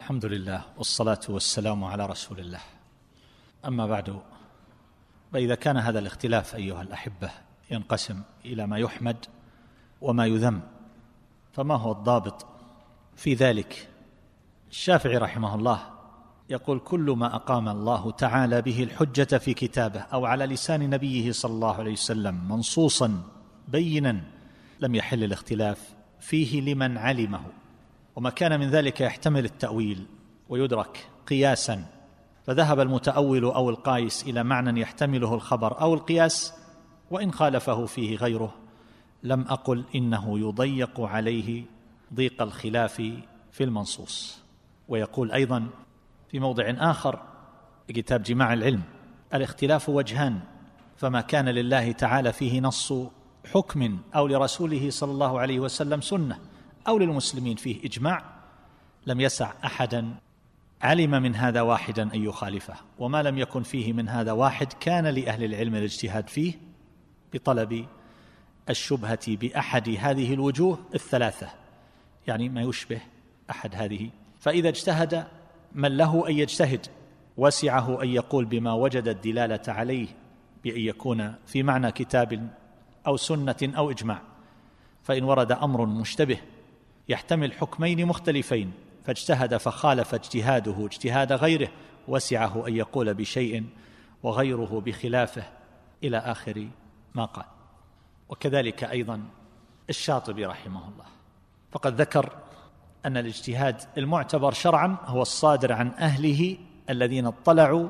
الحمد لله والصلاة والسلام على رسول الله. أما بعد، فإذا كان هذا الاختلاف أيها الأحبة ينقسم إلى ما يحمد وما يذم، فما هو الضابط في ذلك؟ الشافعي رحمه الله يقول: كل ما أقام الله تعالى به الحجة في كتابه أو على لسان نبيه صلى الله عليه وسلم منصوصا بينا لم يحل الاختلاف فيه لمن علمه، وما كان من ذلك يحتمل التأويل ويدرك قياسا، فذهب المتأول أو القايس إلى معنى يحتمله الخبر أو القياس وإن خالفه فيه غيره، لم أقل إنه يضيق عليه ضيق الخلاف في المنصوص. ويقول أيضا في موضع آخر في كتاب جماع العلم: الاختلاف وجهان، فما كان لله تعالى فيه نص حكم أو لرسوله صلى الله عليه وسلم سنة أو للمسلمين فيه إجماع لم يسع أحدا علم من هذا واحدا أن يخالفه، وما لم يكن فيه من هذا واحد كان لأهل العلم الاجتهاد فيه بطلب الشبهة بأحد هذه الوجوه الثلاثة، يعني ما يشبه أحد هذه. فإذا اجتهد من له أن يجتهد وسعه أن يقول بما وجد الدلالة عليه بأن يكون في معنى كتاب أو سنة أو إجماع. فإن ورد أمر مشتبه يحتمل حكمين مختلفين فاجتهد فخالف اجتهاده اجتهاد غيره، وسعه أن يقول بشيء وغيره بخلافه إلى آخر ما قال. وكذلك أيضا الشاطبي رحمه الله، فقد ذكر أن الاجتهاد المعتبر شرعا هو الصادر عن أهله الذين اطلعوا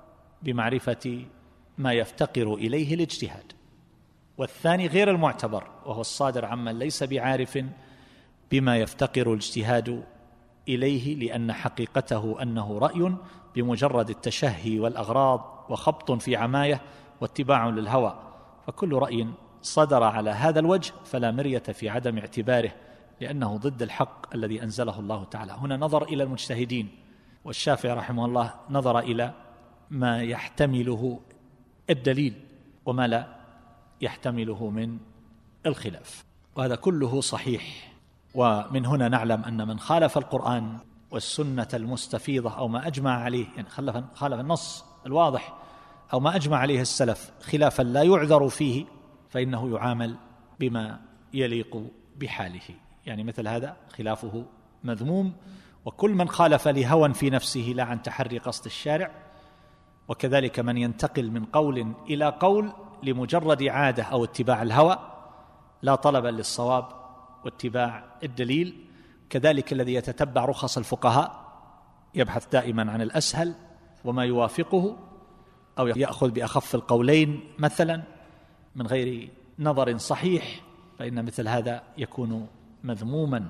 بمعرفة ما يفتقر إليه الاجتهاد، والثاني غير المعتبر وهو الصادر عمن ليس بعارف بما يفتقر الاجتهاد إليه، لأن حقيقته أنه رأي بمجرد التشهي والأغراض وخبط في عماية واتباع للهوى، فكل رأي صدر على هذا الوجه فلا مرية في عدم اعتباره لأنه ضد الحق الذي أنزله الله تعالى. هنا نظر إلى المجتهدين، والشافعي رحمه الله نظر إلى ما يحتمله الدليل وما لا يحتمله من الخلاف، وهذا كله صحيح. ومن هنا نعلم أن من خالف القرآن والسنة المستفيضة أو ما أجمع عليه، يعني خالف النص الواضح أو ما أجمع عليه السلف خلافا لا يعذر فيه، فإنه يعامل بما يليق بحاله، يعني مثل هذا خلافه مذموم. وكل من خالف لهوى في نفسه لا عن تحري قصد الشارع، وكذلك من ينتقل من قول إلى قول لمجرد عادة أو اتباع الهوى لا طلبا للصواب واتباع الدليل، كذلك الذي يتتبع رخص الفقهاء يبحث دائما عن الأسهل وما يوافقه، أو يأخذ بأخف القولين مثلا من غير نظر صحيح، فإن مثل هذا يكون مذموما.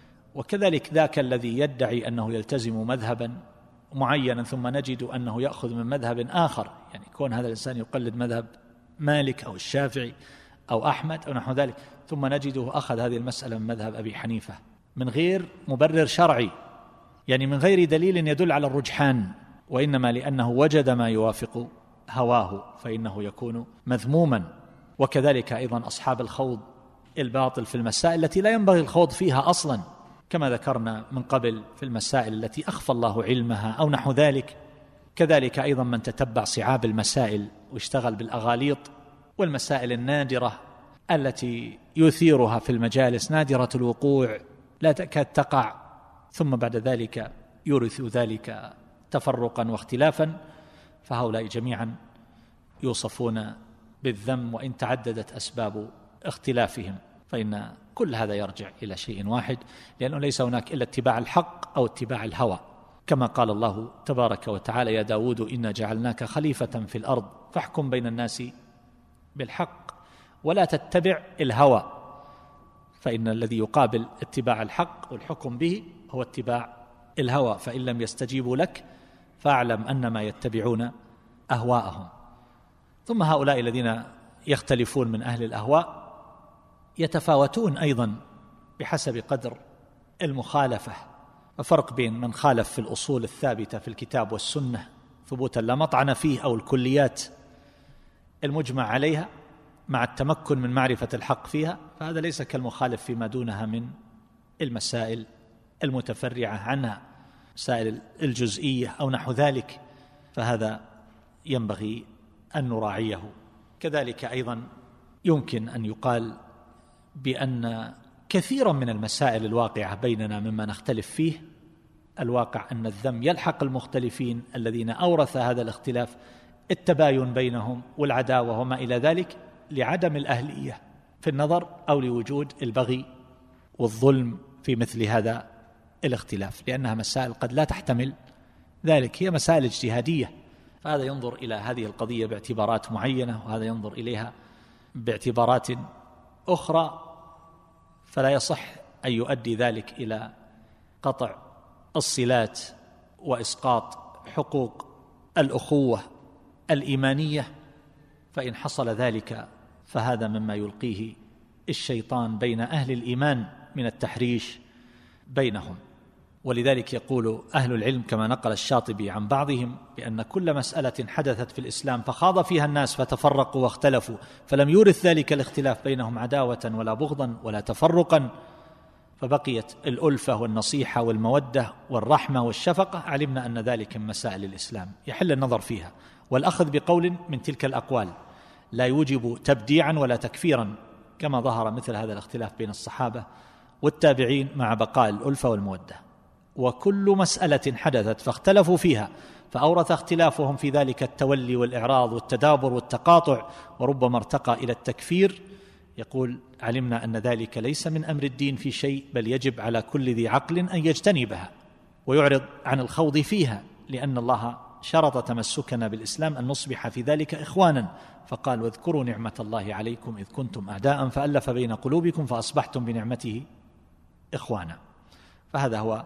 وكذلك ذاك الذي يدعي أنه يلتزم مذهبا معينا ثم نجد أنه يأخذ من مذهب آخر، يعني كون هذا الإنسان يقلد مذهب مالك أو الشافعي أو أحمد أو نحو ذلك، ثم نجده أخذ هذه المسألة من مذهب أبي حنيفة من غير مبرر شرعي، يعني من غير دليل يدل على الرجحان، وإنما لأنه وجد ما يوافق هواه فإنه يكون مذموما. وكذلك أيضا أصحاب الخوض الباطل في المسائل التي لا ينبغي الخوض فيها أصلا، كما ذكرنا من قبل في المسائل التي أخفى الله علمها أو نحو ذلك. كذلك أيضا من تتبع صعاب المسائل واشتغل بالأغاليط والمسائل النادرة التي يثيرها في المجالس نادرة الوقوع لا تكاد تقع، ثم بعد ذلك يورث ذلك تفرقا واختلافا، فهؤلاء جميعا يوصفون بالذم وإن تعددت أسباب اختلافهم، فإن كل هذا يرجع إلى شيء واحد، لأنه ليس هناك إلا اتباع الحق أو اتباع الهوى، كما قال الله تبارك وتعالى: يا داود إنا جعلناك خليفة في الأرض فاحكم بين الناس بالحق ولا تتبع الهوى، فإن الذي يقابل اتباع الحق والحكم به هو اتباع الهوى، فإن لم يستجيبوا لك فاعلم أنما يتبعون أهواءهم. ثم هؤلاء الذين يختلفون من أهل الأهواء يتفاوتون أيضا بحسب قدر المخالفة، وفرق بين من خالف في الأصول الثابتة في الكتاب والسنة ثبوتا لا مطعن فيه أو الكليات المجمع عليها مع التمكن من معرفة الحق فيها، فهذا ليس كالمخالف فيما دونها من المسائل المتفرعة عنها. مسائل الجزئية أو نحو ذلك، فهذا ينبغي أن نراعيه. كذلك أيضا يمكن أن يقال بأن كثيرا من المسائل الواقعة بيننا مما نختلف فيه، الواقع أن الذم يلحق المختلفين الذين أورث هذا الاختلاف التباين بينهم والعداوة وما إلى ذلك، لعدم الأهلية في النظر أو لوجود البغي والظلم في مثل هذا الاختلاف، لأنها مسائل قد لا تحتمل ذلك، هي مسائل اجتهادية. فهذا ينظر إلى هذه القضية باعتبارات معينة، وهذا ينظر إليها باعتبارات أخرى، فلا يصح أن يؤدي ذلك إلى قطع الصلات وإسقاط حقوق الأخوة الإيمانية. فإن حصل ذلك فهذا مما يلقيه الشيطان بين أهل الإيمان من التحريش بينهم. ولذلك يقول أهل العلم كما نقل الشاطبي عن بعضهم بأن كل مسألة حدثت في الإسلام فخاض فيها الناس فتفرقوا واختلفوا فلم يورث ذلك الاختلاف بينهم عداوة ولا بغضا ولا تفرقا، فبقيت الألفة والنصيحة والمودة والرحمة والشفقة، علمنا أن ذلك من مسائل الإسلام يحل النظر فيها، والأخذ بقول من تلك الأقوال لا يوجب تبديعا ولا تكفيرا، كما ظهر مثل هذا الاختلاف بين الصحابة والتابعين مع بقاء الألفة والمودة. وكل مسألة حدثت فاختلفوا فيها فأورث اختلافهم في ذلك التولي والإعراض والتدابر والتقاطع وربما ارتقى إلى التكفير، يقول علمنا أن ذلك ليس من أمر الدين في شيء، بل يجب على كل ذي عقل أن يجتنبها ويعرض عن الخوض فيها، لأن الله شرط تمسكنا بالإسلام أن نصبح في ذلك إخوانا، فقال واذكروا نعمة الله عليكم إذ كنتم أعداء فألف بين قلوبكم فأصبحتم بنعمته إخوانا. فهذا هو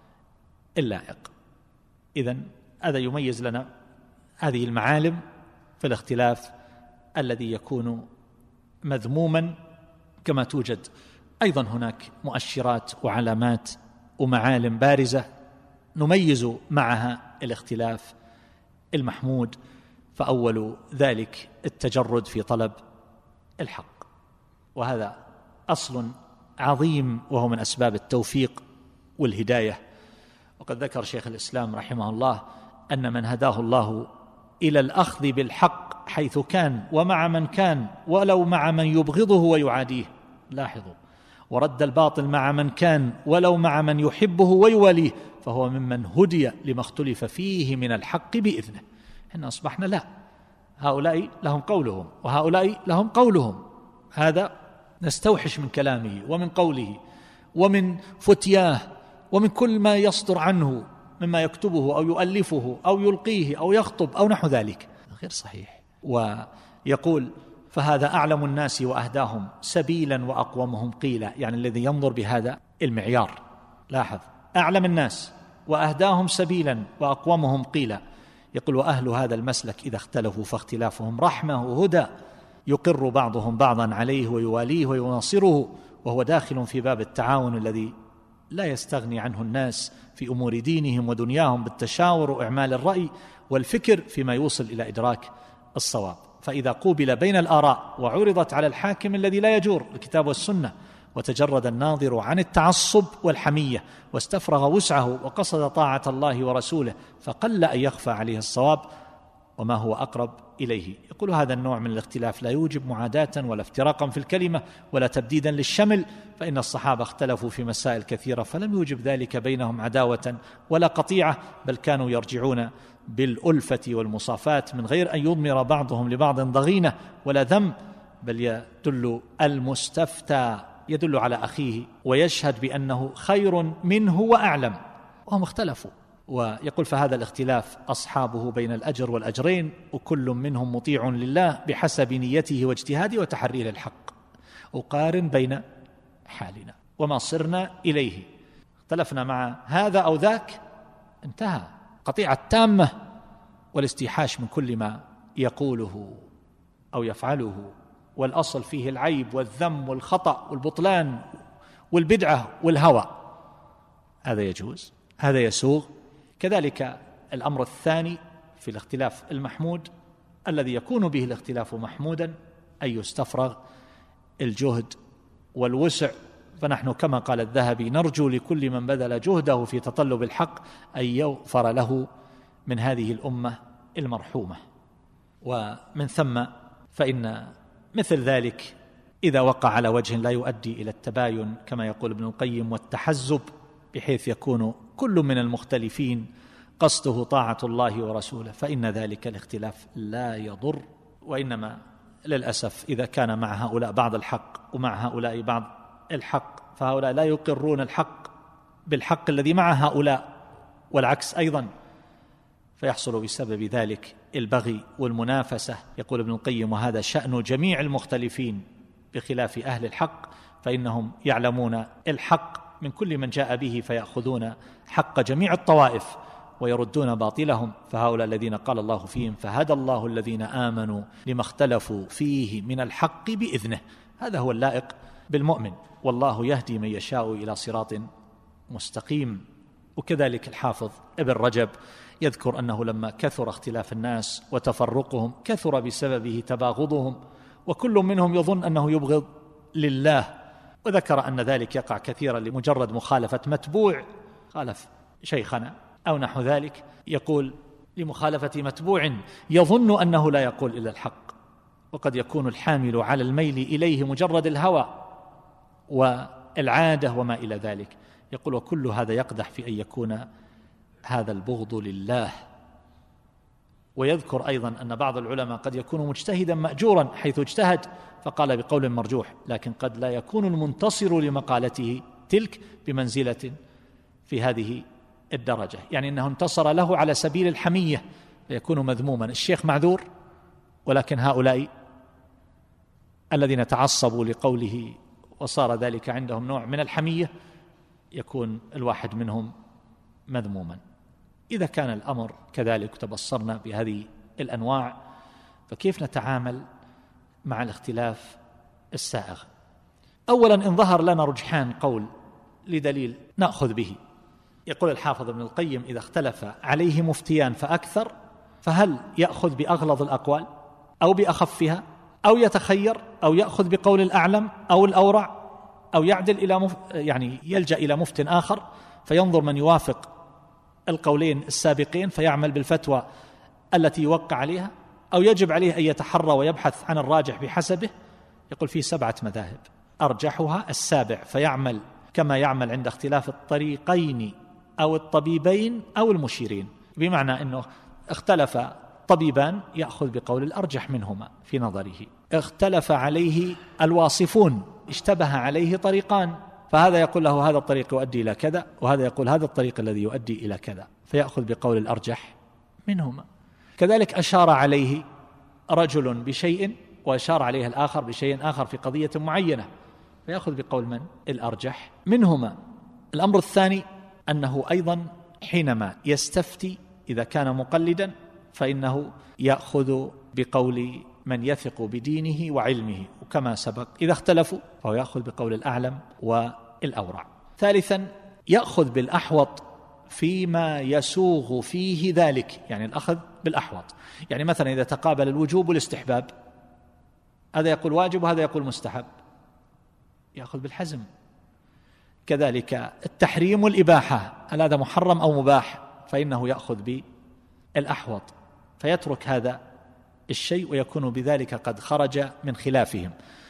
اللائق. إذن هذا يميز لنا هذه المعالم في الاختلاف الذي يكون مذموما، كما توجد أيضا هناك مؤشرات وعلامات ومعالم بارزة نميز معها الاختلاف المحمود. فأول ذلك التجرد في طلب الحق، وهذا أصل عظيم وهو من أسباب التوفيق والهداية. وقد ذكر شيخ الإسلام رحمه الله أن من هداه الله إلى الأخذ بالحق حيث كان ومع من كان ولو مع من يبغضه ويعاديه، لاحظوا، ورد الباطل مع من كان ولو مع من يحبه ويواليه، فهو ممن هدي لما اختلف فيه من الحق بإذنه. إحنا أصبحنا لا، هؤلاء لهم قولهم وهؤلاء لهم قولهم، هذا نستوحش من كلامه ومن قوله ومن فتياه ومن كل ما يصدر عنه مما يكتبه أو يؤلفه أو يلقيه أو يخطب أو نحو ذلك، غير صحيح. ويقول فهذا أعلم الناس وأهداهم سبيلا وأقومهم قيلا، يعني الذي ينظر بهذا المعيار، لاحظ، أعلم الناس وأهداهم سبيلا وأقومهم قيلا. يقول وأهل هذا المسلك إذا اختلفوا فاختلافهم رحمة وهدى، يقر بعضهم بعضا عليه ويواليه ويناصره، وهو داخل في باب التعاون الذي لا يستغني عنه الناس في أمور دينهم ودنياهم بالتشاور وإعمال الرأي والفكر فيما يوصل إلى إدراك الصواب. فإذا قوبل بين الآراء وعرضت على الحاكم الذي لا يجور الكتاب والسنة، وتجرد الناظر عن التعصب والحمية واستفرغ وسعه وقصد طاعة الله ورسوله، فقل أن يخفى عليه الصواب وما هو أقرب إليه. يقول هذا النوع من الاختلاف لا يوجب معاداة ولا افتراقا في الكلمة ولا تبديدا للشمل، فإن الصحابة اختلفوا في مسائل كثيرة فلم يوجب ذلك بينهم عداوة ولا قطيعة، بل كانوا يرجعون بالألفة والمصافاة من غير أن يضمر بعضهم لبعض ضغينة ولا ذنب، بل يدل المستفتى يدل على أخيه ويشهد بأنه خير منه وأعلم، وهم اختلفوا. ويقول فهذا الاختلاف أصحابه بين الأجر والأجرين، وكل منهم مطيع لله بحسب نيته واجتهاده وتحري الحق، وقارن بين حالنا وما صرنا إليه، اختلفنا مع هذا أو ذاك، انتهى، قطيعة تامة والاستيحاش من كل ما يقوله أو يفعله، والأصل فيه العيب والذم والخطأ والبطلان والبدعة والهوى، هذا يجوز، هذا يسوغ. كذلك الأمر الثاني في الاختلاف المحمود الذي يكون به الاختلاف محمودا أن يستفرغ الجهد والوسع فنحن كما قال الذهبي نرجو لكل من بذل جهده في تطلب الحق أن يغفر له من هذه الأمة المرحومة. ومن ثم فإن مثل ذلك إذا وقع على وجه لا يؤدي إلى التباين كما يقول ابن القيم والتحزب، بحيث يكون كل من المختلفين قصده طاعة الله ورسوله، فإن ذلك الاختلاف لا يضر. وإنما للأسف إذا كان مع هؤلاء بعض الحق ومع هؤلاء بعض الحق، فهؤلاء لا يقرون الحق بالحق الذي مع هؤلاء والعكس أيضا، فيحصل بسبب ذلك البغي والمنافسة. يقول ابن القيم: وهذا شأن جميع المختلفين بخلاف أهل الحق، فإنهم يعلمون الحق من كل من جاء به فيأخذون حق جميع الطوائف ويردون باطلهم. فهؤلاء الذين قال الله فيهم: فهدى الله الذين آمنوا لما اختلفوا فيه من الحق بإذنه. هذا هو اللائق بالمؤمن، والله يهدي من يشاء إلى صراط مستقيم. وكذلك الحافظ ابن رجب يذكر أنه لما كثر اختلاف الناس وتفرقهم كثر بسببه تباغضهم، وكل منهم يظن أنه يبغض لله، وذكر أن ذلك يقع كثيرا لمجرد مخالفة متبوع خالف شيخنا أو نحو ذلك، يقول لمخالفة متبوع يظن أنه لا يقول إلا الحق، وقد يكون الحامل على الميل إليه مجرد الهوى والعادة وما إلى ذلك. يقول: وكل هذا يقدح في أن يكون هذا البغض لله. ويذكر أيضا أن بعض العلماء قد يكون مجتهدا مأجورا حيث اجتهد فقال بقول مرجوح، لكن قد لا يكون المنتصر لمقالته تلك بمنزلة في هذه الدرجة، يعني أنه انتصر له على سبيل الحمية فيكون مذموما. الشيخ معذور، ولكن هؤلاء الذين تعصبوا لقوله وصار ذلك عندهم نوع من الحمية يكون الواحد منهم مذموما. إذا كان الأمر كذلك تبصرنا بهذه الأنواع، فكيف نتعامل مع الاختلاف السائغ؟ أولا، إن ظهر لنا رجحان قول لدليل نأخذ به. يقول الحافظ ابن القيم: إذا اختلف عليه مفتيان فأكثر، فهل يأخذ بأغلظ الأقوال أو بأخفها، أو يتخير، أو يأخذ بقول الأعلم أو الأورع، أو يعدل إلى يعني يلجأ إلى مفت آخر فينظر من يوافق القولين السابقين فيعمل بالفتوى التي يوقع عليها، أو يجب عليه أن يتحرى ويبحث عن الراجح بحسبه؟ يقول: في 7 مذاهب أرجحها السابع، فيعمل كما يعمل عند اختلاف الطريقين أو الطبيبين أو المشيرين، بمعنى أنه اختلف طبيبان يأخذ بقول الأرجح منهما في نظره، اختلف عليه الواصفون، اشتبه عليه طريقان، فهذا يقول له هذا الطريق يؤدي إلى كذا، وهذا يقول هذا الطريق الذي يؤدي إلى كذا، فيأخذ بقول الأرجح منهما. كذلك أشار عليه رجل بشيء وأشار عليه الآخر بشيء آخر في قضية معينة، فيأخذ بقول من؟ الأرجح منهما. الأمر الثاني أنه أيضا حينما يستفتي إذا كان مقلدا فإنه يأخذ بقول من يثق بدينه وعلمه، وكما سبق إذا اختلفوا فهو يأخذ بقول الأعلم والأورع. ثالثا، يأخذ بالأحوط فيما يسوغ فيه ذلك، يعني الأخذ بالأحوط، يعني مثلا إذا تقابل الوجوب والاستحباب، هذا يقول واجب وهذا يقول مستحب، يأخذ بالحزم. كذلك التحريم والإباحة، هل هذا محرم أو مباح، فإنه يأخذ بالأحوط فيترك هذا الشيء ويكون بذلك قد خرج من خلافهم.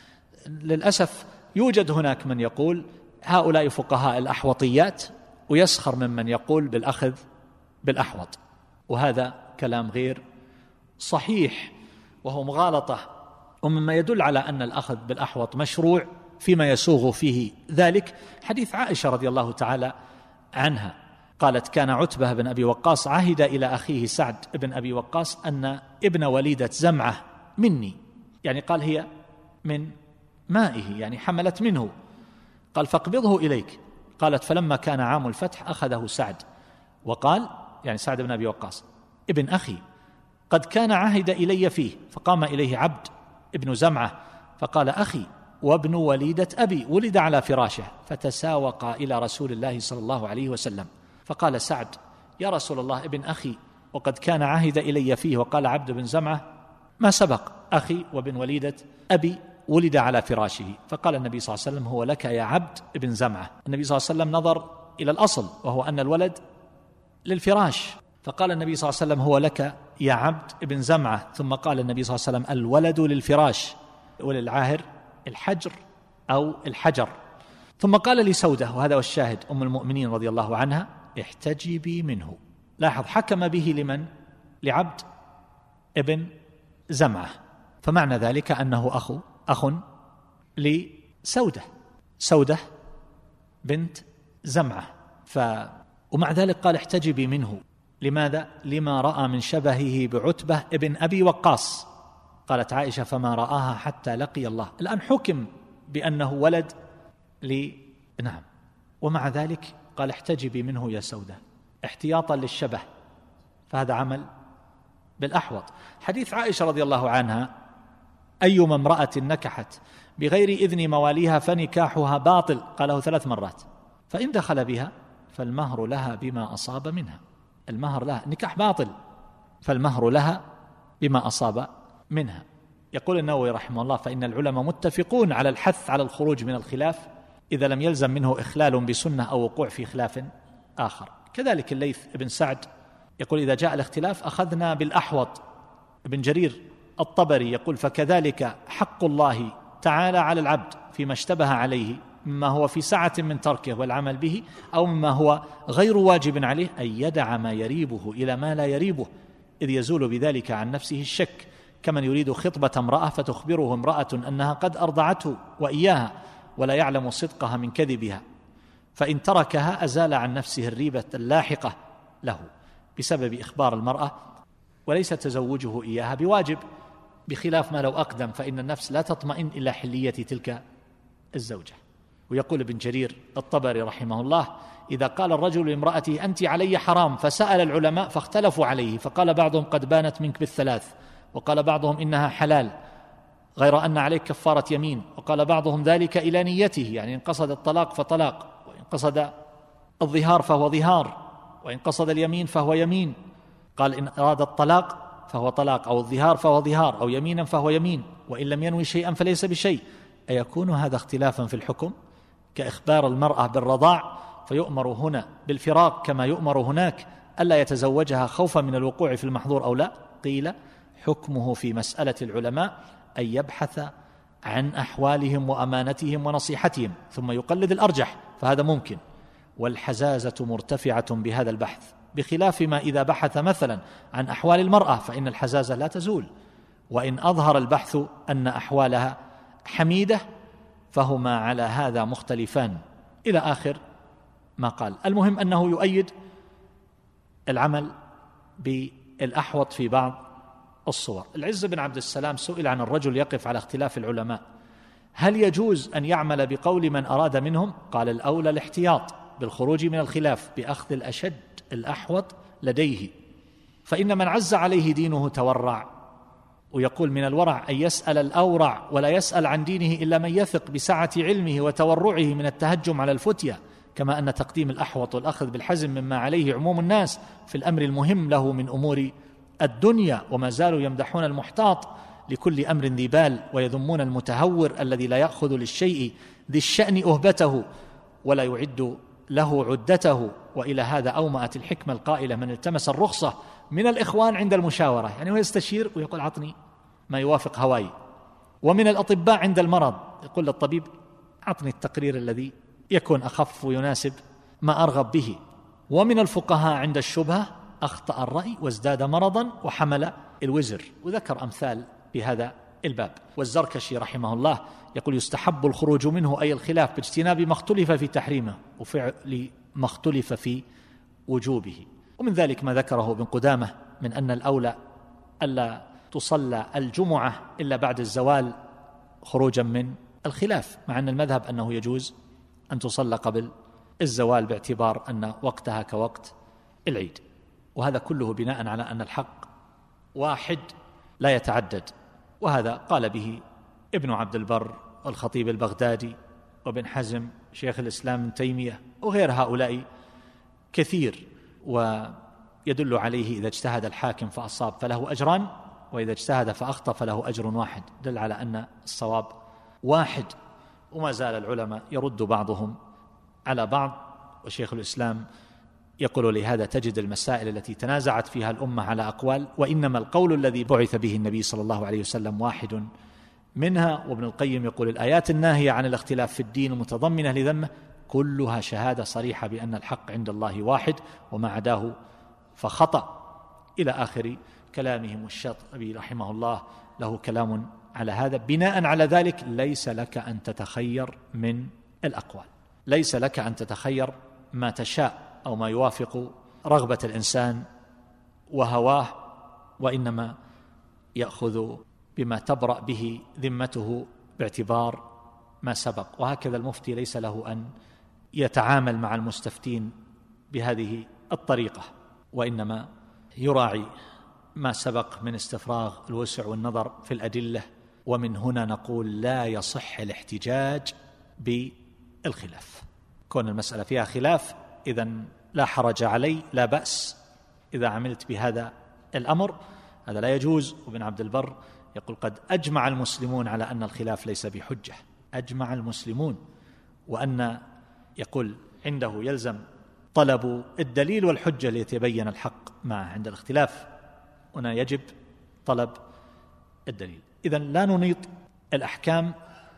للأسف يوجد هناك من يقول هؤلاء فقهاء الأحوطيات ويسخر ممن يقول بالأخذ بالأحوط، وهذا كلام غير صحيح وهو مغالطة. ومما يدل على أن الأخذ بالأحوط مشروع فيما يسوغ فيه ذلك حديث عائشة رضي الله تعالى عنها، قالت: كان عتبة بن أبي وقاص عهد إلى أخيه سعد بن أبي وقاص أن ابن وليدة زمعة مني، يعني قال هي من مائه، يعني حملت منه، قال: فاقبضه إليك. قالت: فلما كان عام الفتح أخذه سعد وقال، يعني سعد بن أبي وقاص: ابن أخي قد كان عهد إلي فيه، فقام إليه عبد ابن زمعة فقال: أخي وابن وليدة أبي ولد على فراشه، فتساوق إلى رسول الله صلى الله عليه وسلم، فقال سعد: يا رسول الله، ابن أخي وقد كان عهد إلي فيه، وقال عبد بن زمعة: ما سبق أخي وابن وليدة أبي ولد على فراشه، فقال النبي صلى الله عليه وسلم: هو لك يا عبد ابن زمعة. النبي صلى الله عليه وسلم نظر إلى الأصل وهو أن الولد للفراش، فقال النبي صلى الله عليه وسلم: هو لك يا عبد ابن زمعة. ثم قال النبي صلى الله عليه وسلم: الولد للفراش، وللعاهر الحجر أو الحجر. ثم قال لسودة، وهذا والشاهد، أم المؤمنين رضي الله عنها: احتجبي منه. لاحظ، حكم به لمن؟ لعبد ابن زمعة، فمعنى ذلك أنه أخ لسودة، سودة بنت زمعة. ومع ذلك قال: احتجبي منه. لماذا؟ لما رأى من شبهه بعتبة ابن أبي وقاص. قالت عائشة: فما رآها حتى لقي الله. الآن حكم بأنه ولد نعم، ومع ذلك قال: احتجبي منه يا سودة احتياطا للشبه، فهذا عمل بالأحوط. حديث عائشة رضي الله عنها: أيما امرأة نكحت بغير إذن مواليها فنكاحها باطل، قاله 3 مرات، فإن دخل بها فالمهر لها بما أصاب منها. المهر لها، نكاح باطل، فالمهر لها بما أصاب منها. يقول النووي رحمه الله: فإن العلماء متفقون على الحث على الخروج من الخلاف إذا لم يلزم منه إخلال بسنة أو وقوع في خلاف آخر. كذلك الليث بن سعد يقول: إذا جاء الاختلاف أخذنا بالأحوط. ابن جرير الطبري يقول: فكذلك حق الله تعالى على العبد فيما اشتبه عليه مما هو في سعة من تركه والعمل به، أو مما هو غير واجب عليه، أن يدع ما يريبه إلى ما لا يريبه، إذ يزول بذلك عن نفسه الشك، كمن يريد خطبة امرأة فتخبره امرأة أنها قد أرضعته وإياها ولا يعلم صدقها من كذبها، فإن تركها أزال عن نفسه الريبة اللاحقة له بسبب إخبار المرأة، وليس تزوجه إياها بواجب، بخلاف ما لو أقدم، فإن النفس لا تطمئن إلى حلية تلك الزوجة. ويقول ابن جرير الطبري رحمه الله: إذا قال الرجل لامرأته: أنت علي حرام، فسأل العلماء فاختلفوا عليه، فقال بعضهم: قد بانت منك بالثلاث، وقال بعضهم: إنها حلال غير أن عليك كفارة يمين، وقال بعضهم ذلك إلى نيته، يعني إن قصد الطلاق فطلاق، وإن قصد الظهار فهو ظهار، وإن قصد اليمين فهو يمين. قال: إن أراد الطلاق فهو طلاق، أو الظهار فهو ظهار، أو يمينا فهو يمين، وإن لم ينوي شيئا فليس بشيء. أيكون هذا اختلافا في الحكم كإخبار المرأة بالرضاع فيؤمر هنا بالفراق كما يؤمر هناك ألا يتزوجها خوفا من الوقوع في المحظور أو لا؟ قيل: حكمه في مسألة العلماء أن يبحث عن أحوالهم وأمانتهم ونصيحتهم ثم يقلد الأرجح، فهذا ممكن، والحزازة مرتفعة بهذا البحث، بخلاف ما إذا بحث مثلا عن أحوال المرأة فإن الحزازة لا تزول، وإن أظهر البحث أن أحوالها حميدة فهما على هذا مختلفان، إلى آخر ما قال. المهم أنه يؤيد العمل بالأحوط في بعض الصور. العز بن عبد السلام سئل عن الرجل يقف على اختلاف العلماء: هل يجوز أن يعمل بقول من أراد منهم؟ قال: الأولى الاحتياط بالخروج من الخلاف بأخذ الأشد الأحوط لديه، فإن من عز عليه دينه تورع. ويقول: من الورع أن يسأل الأورع ولا يسأل عن دينه إلا من يثق بسعة علمه وتورعه من التهجم على الفتية، كما أن تقديم الأحوط والأخذ بالحزم مما عليه عموم الناس في الأمر المهم له من أمور الدنيا، وما زالوا يمدحون المحتاط لكل أمر ذي بال، ويذمون المتهور الذي لا يأخذ للشيء ذي الشأن أهبته ولا يعد له عدته. وإلى هذا أومأت الحكمة القائلة: من التمس الرخصة من الإخوان عند المشاورة، يعني هو يستشير ويقول: عطني ما يوافق هواي. ومن الأطباء عند المرض، يقول للطبيب: عطني التقرير الذي يكون أخف ويناسب ما أرغب به. ومن الفقهاء عند الشبهة أخطأ الرأي وازداد مرضا وحمل الوزر، وذكر أمثال بهذا الباب. والزركشي رحمه الله يقول: يستحب الخروج منه، أي الخلاف، باجتناب ما اختلف في تحريمه وفعل ما اختلف في وجوبه. ومن ذلك ما ذكره ابن قدامة من أن الأولى ألا تصلى الجمعة إلا بعد الزوال خروجا من الخلاف، مع أن المذهب أنه يجوز أن تصلى قبل الزوال باعتبار أن وقتها كوقت العيد. وهذا كله بناء على أن الحق واحد لا يتعدد، وهذا قال به ابن عبد البر والخطيب البغدادي وابن حزم شيخ الإسلام ابن تيمية وغير هؤلاء كثير. ويدل عليه: إذا اجتهد الحاكم فأصاب فله أجران، وإذا اجتهد فأخطأ فله أجر واحد، دل على أن الصواب واحد. وما زال العلماء يرد بعضهم على بعض، وشيخ الإسلام يقول لهذا تجد المسائل التي تنازعت فيها الأمة على أقوال، وإنما القول الذي بعث به النبي صلى الله عليه وسلم واحد منها. وابن القيم يقول الآيات الناهية عن الاختلاف في الدين المتضمنة لذمه كلها شهادة صريحة بأن الحق عند الله واحد وما عداه فخطأ، إلى آخر كلامهم. والشاطبي رحمه الله له كلام على هذا. بناء على ذلك ليس لك أن تتخير من الأقوال، ليس لك أن تتخير ما تشاء أو ما يوافق رغبة الإنسان وهواه، وإنما يأخذ بما تبرأ به ذمته باعتبار ما سبق. وهكذا المفتي ليس له أن يتعامل مع المستفتين بهذه الطريقة، وإنما يراعي ما سبق من استفراغ الوسع والنظر في الأدلة. ومن هنا نقول لا يصح الاحتجاج بالخلاف. كون المسألة فيها خلاف إذن لا حرج علي، لا بأس إذا عملت بهذا الأمر، هذا لا يجوز. وابن عبد البر يقول قد أجمع المسلمون على أن الخلاف ليس بحجة، أجمع المسلمون، وأن يقول عنده يلزم طلب الدليل والحجة ليتبين الحق معه. عند الاختلاف هنا يجب طلب الدليل. إذن لا ننيط الأحكام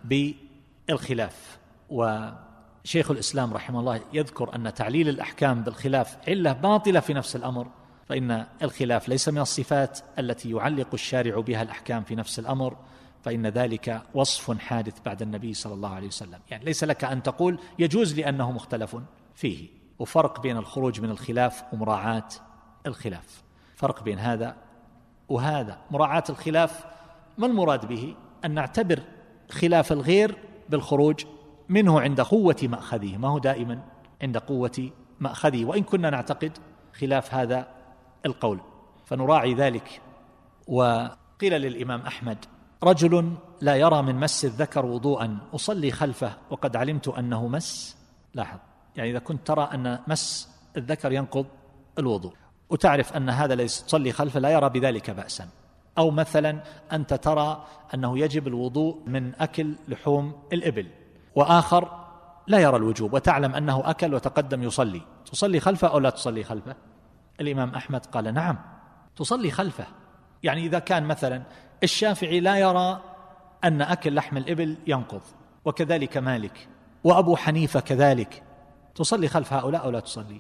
بالخلاف. وشيخ الإسلام رحمه الله يذكر أن تعليل الأحكام بالخلاف علة باطلة في نفس الأمر، فإن الخلاف ليس من الصفات التي يعلق الشارع بها الأحكام في نفس الأمر، فإن ذلك وصف حادث بعد النبي صلى الله عليه وسلم. يعني ليس لك أن تقول يجوز لأنه مختلف فيه. وفرق بين الخروج من الخلاف ومراعاة الخلاف، فرق بين هذا وهذا. مراعاة الخلاف ما المراد به؟ أن نعتبر خلاف الغير بالخروج منه عند قوة مأخذه، ما هو دائما عند قوة مأخذه، وإن كنا نعتقد خلاف هذا القول فنراعي ذلك. وقيل للإمام أحمد رجل لا يرى من مس الذكر وضوءا أصلي خلفه وقد علمت أنه مس. لاحظ، يعني إذا كنت ترى أن مس الذكر ينقض الوضوء وتعرف أن هذا الذي تصلي خلفه لا يرى بذلك بأسا، أو مثلا أنت ترى أنه يجب الوضوء من أكل لحوم الإبل وآخر لا يرى الوجوب وتعلم أنه أكل وتقدم يصلي، تصلي خلفه أو لا تصلي خلفه؟ الإمام أحمد قال نعم تصلي خلفه. يعني إذا كان مثلا الشافعي لا يرى أن أكل لحم الإبل ينقض، وكذلك مالك وأبو حنيفة كذلك، تصلي خلف هؤلاء أو لا تصلي؟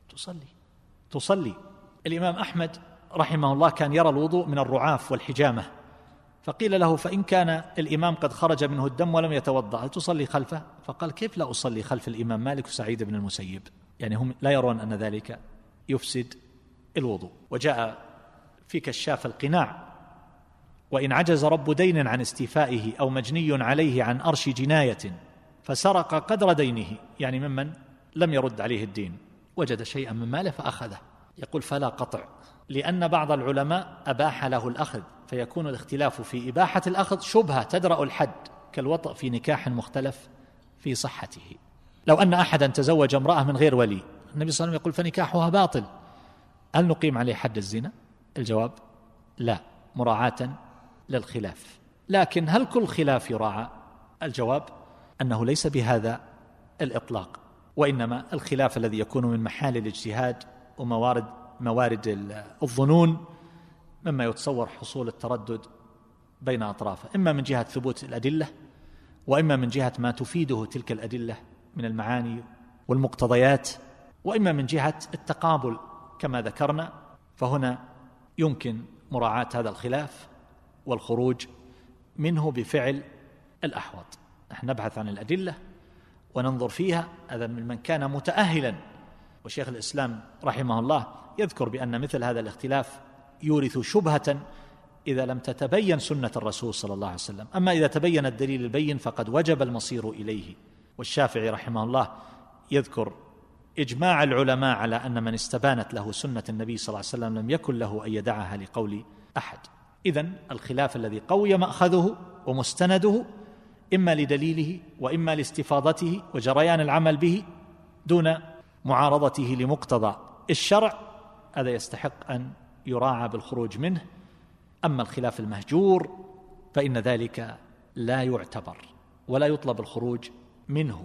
تصلي. الإمام أحمد رحمه الله كان يرى الوضوء من الرعاف والحجامة، فقيل له فإن كان الإمام قد خرج منه الدم ولم يتوضأ هل تصلي خلفه؟ فقال كيف لا أصلي خلف الإمام مالك وسعيد بن المسيب؟ يعني هم لا يرون أن ذلك يفسد الوضوء. وجاء في كشاف القناع وإن عجز رب دين عن استيفائه أو مجني عليه عن أرش جناية فسرق قدر دينه، يعني ممن لم يرد عليه الدين، وجد شيئا من ماله فأخذه، يقول فلا قطع، لأن بعض العلماء أباح له الأخذ، فيكون الاختلاف في إباحة الأخذ شبهة تدرأ الحد كالوطأ في نكاح مختلف في صحته. لو أن أحدا تزوج امرأة من غير ولي، النبي صلى الله عليه وسلم يقول فنكاحها باطل، هل نقيم عليه حد الزنا؟ الجواب لا، مراعاة للخلاف. لكن هل كل خلاف يراعى؟ الجواب أنه ليس بهذا الإطلاق، وإنما الخلاف الذي يكون من محال الاجتهاد وموارد الظنون مما يتصور حصول التردد بين أطرافه، إما من جهة ثبوت الأدلة وإما من جهة ما تفيده تلك الأدلة من المعاني والمقتضيات، وإما من جهة التقابل كما ذكرنا. فهنا يمكن مراعاة هذا الخلاف والخروج منه بفعل الأحوط. نحن نبحث عن الأدلة وننظر فيها، هذا من كان متأهلا. وشيخ الإسلام رحمه الله يذكر بأن مثل هذا الاختلاف يورث شبهة إذا لم تتبين سنة الرسول صلى الله عليه وسلم، أما إذا تبين الدليل البين فقد وجب المصير إليه. والشافعي رحمه الله يذكر إجماع العلماء على أن من استبانت له سنة النبي صلى الله عليه وسلم لم يكن له أن يدعها لقول أحد. إذن الخلاف الذي قوي مأخذه ومستنده إما لدليله وإما لاستفاضته وجريان العمل به دون معارضته لمقتضى الشرع، هذا يستحق أن يراعى بالخروج منه. أما الخلاف المهجور فإن ذلك لا يعتبر، ولا يطلب الخروج منه.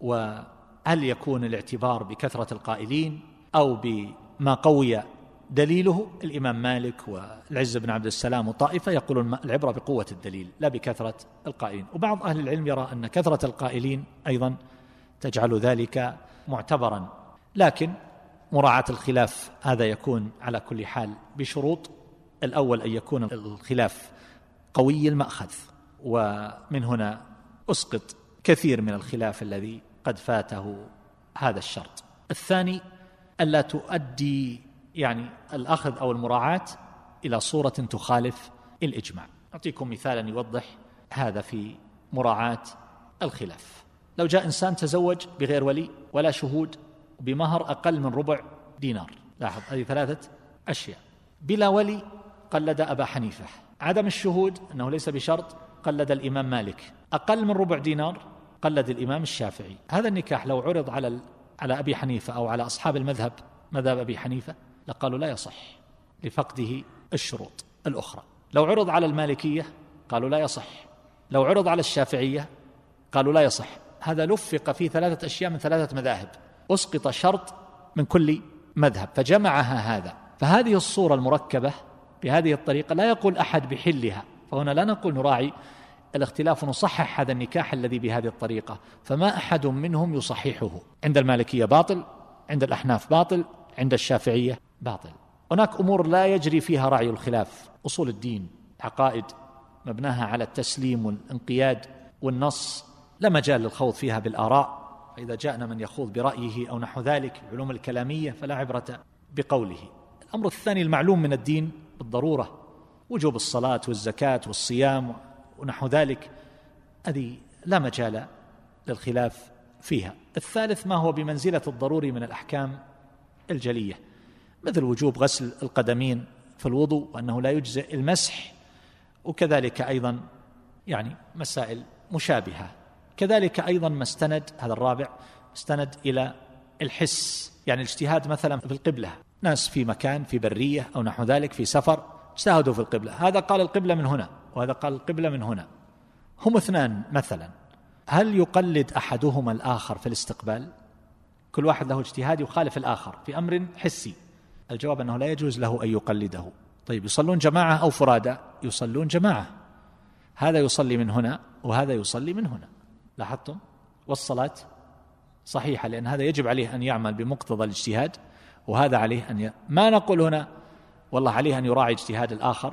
وهل يكون الاعتبار بكثرة القائلين أو بما قوي دليله؟ الإمام مالك والعز بن عبد السلام وطائفة يقولون العبرة بقوة الدليل لا بكثرة القائلين، وبعض أهل العلم يرى أن كثرة القائلين أيضا تجعل ذلك معتبرا، لكن مراعاة الخلاف هذا يكون على كل حال بشروط. الأول أن يكون الخلاف قوي المأخذ، ومن هنا أسقط كثير من الخلاف الذي قد فاته هذا الشرط. الثاني ألا تؤدي الأخذ أو المراعاة إلى صورة تخالف الإجماع. أعطيكم مثالا يوضح هذا في مراعاة الخلاف. لو جاء إنسان تزوج بغير ولي ولا شهود بمهر أقل من ربع دينار، لاحظ هذه 3 أشياء. بلا ولي قلد أبا حنيفة، عدم الشهود أنه ليس بشرط قلد الإمام مالك، أقل من ربع دينار قلد الإمام الشافعي. هذا النكاح لو عرض على أبي حنيفة أو على أصحاب مذهب أبي حنيفة لقالوا لا يصح لفقده الشروط الأخرى. لو عرض على المالكية قالوا لا يصح، لو عرض على الشافعية قالوا لا يصح. هذا لفق في 3 أشياء من 3 مذاهب، أسقط شرط من كل مذهب فجمعها هذا. فهذه الصورة المركبة بهذه الطريقة لا يقول أحد بحلها، فهنا لا نقول نراعي الاختلاف ونصحح هذا النكاح الذي بهذه الطريقة، فما أحد منهم يصححه. عند المالكية باطل، عند الأحناف باطل، عند الشافعية باطل. هناك أمور لا يجري فيها رعي الخلاف، أصول الدين، عقائد مبناها على التسليم والانقياد والنص، لا مجال للخوض فيها بالآراء. فإذا جاءنا من يخوض برأيه أو نحو ذلك العلوم الكلامية فلا عبرة بقوله. الأمر الثاني المعلوم من الدين بالضرورة، وجوب الصلاة والزكاة والصيام ونحو ذلك، هذه لا مجال للخلاف فيها. الثالث ما هو بمنزلة الضروري من الأحكام الجلية، مثل وجوب غسل القدمين في الوضوء وأنه لا يجزئ المسح، وكذلك أيضا مسائل مشابهة. كذلك أيضا ما استند، هذا الرابع، استند إلى الحس، الاجتهاد مثلا في القبلة، ناس في مكان في برية أو نحو ذلك في سفر اجتهدوا في القبلة، هذا قال القبلة من هنا وهذا قال القبلة من هنا، هم 2 مثلا، هل يقلد أحدهما الآخر في الاستقبال؟ كل واحد له اجتهاد يخالف الآخر في أمر حسي، الجواب أنه لا يجوز له أن يقلده. طيب يصلون جماعة أو فرادى؟ يصلون جماعة، هذا يصلي من هنا وهذا يصلي من هنا، لاحظتم؟ والصلاة صحيحة، لأن هذا يجب عليه أن يعمل بمقتضى الاجتهاد، وهذا عليه أن ما نقول هنا والله عليه أن يراعي اجتهاد الآخر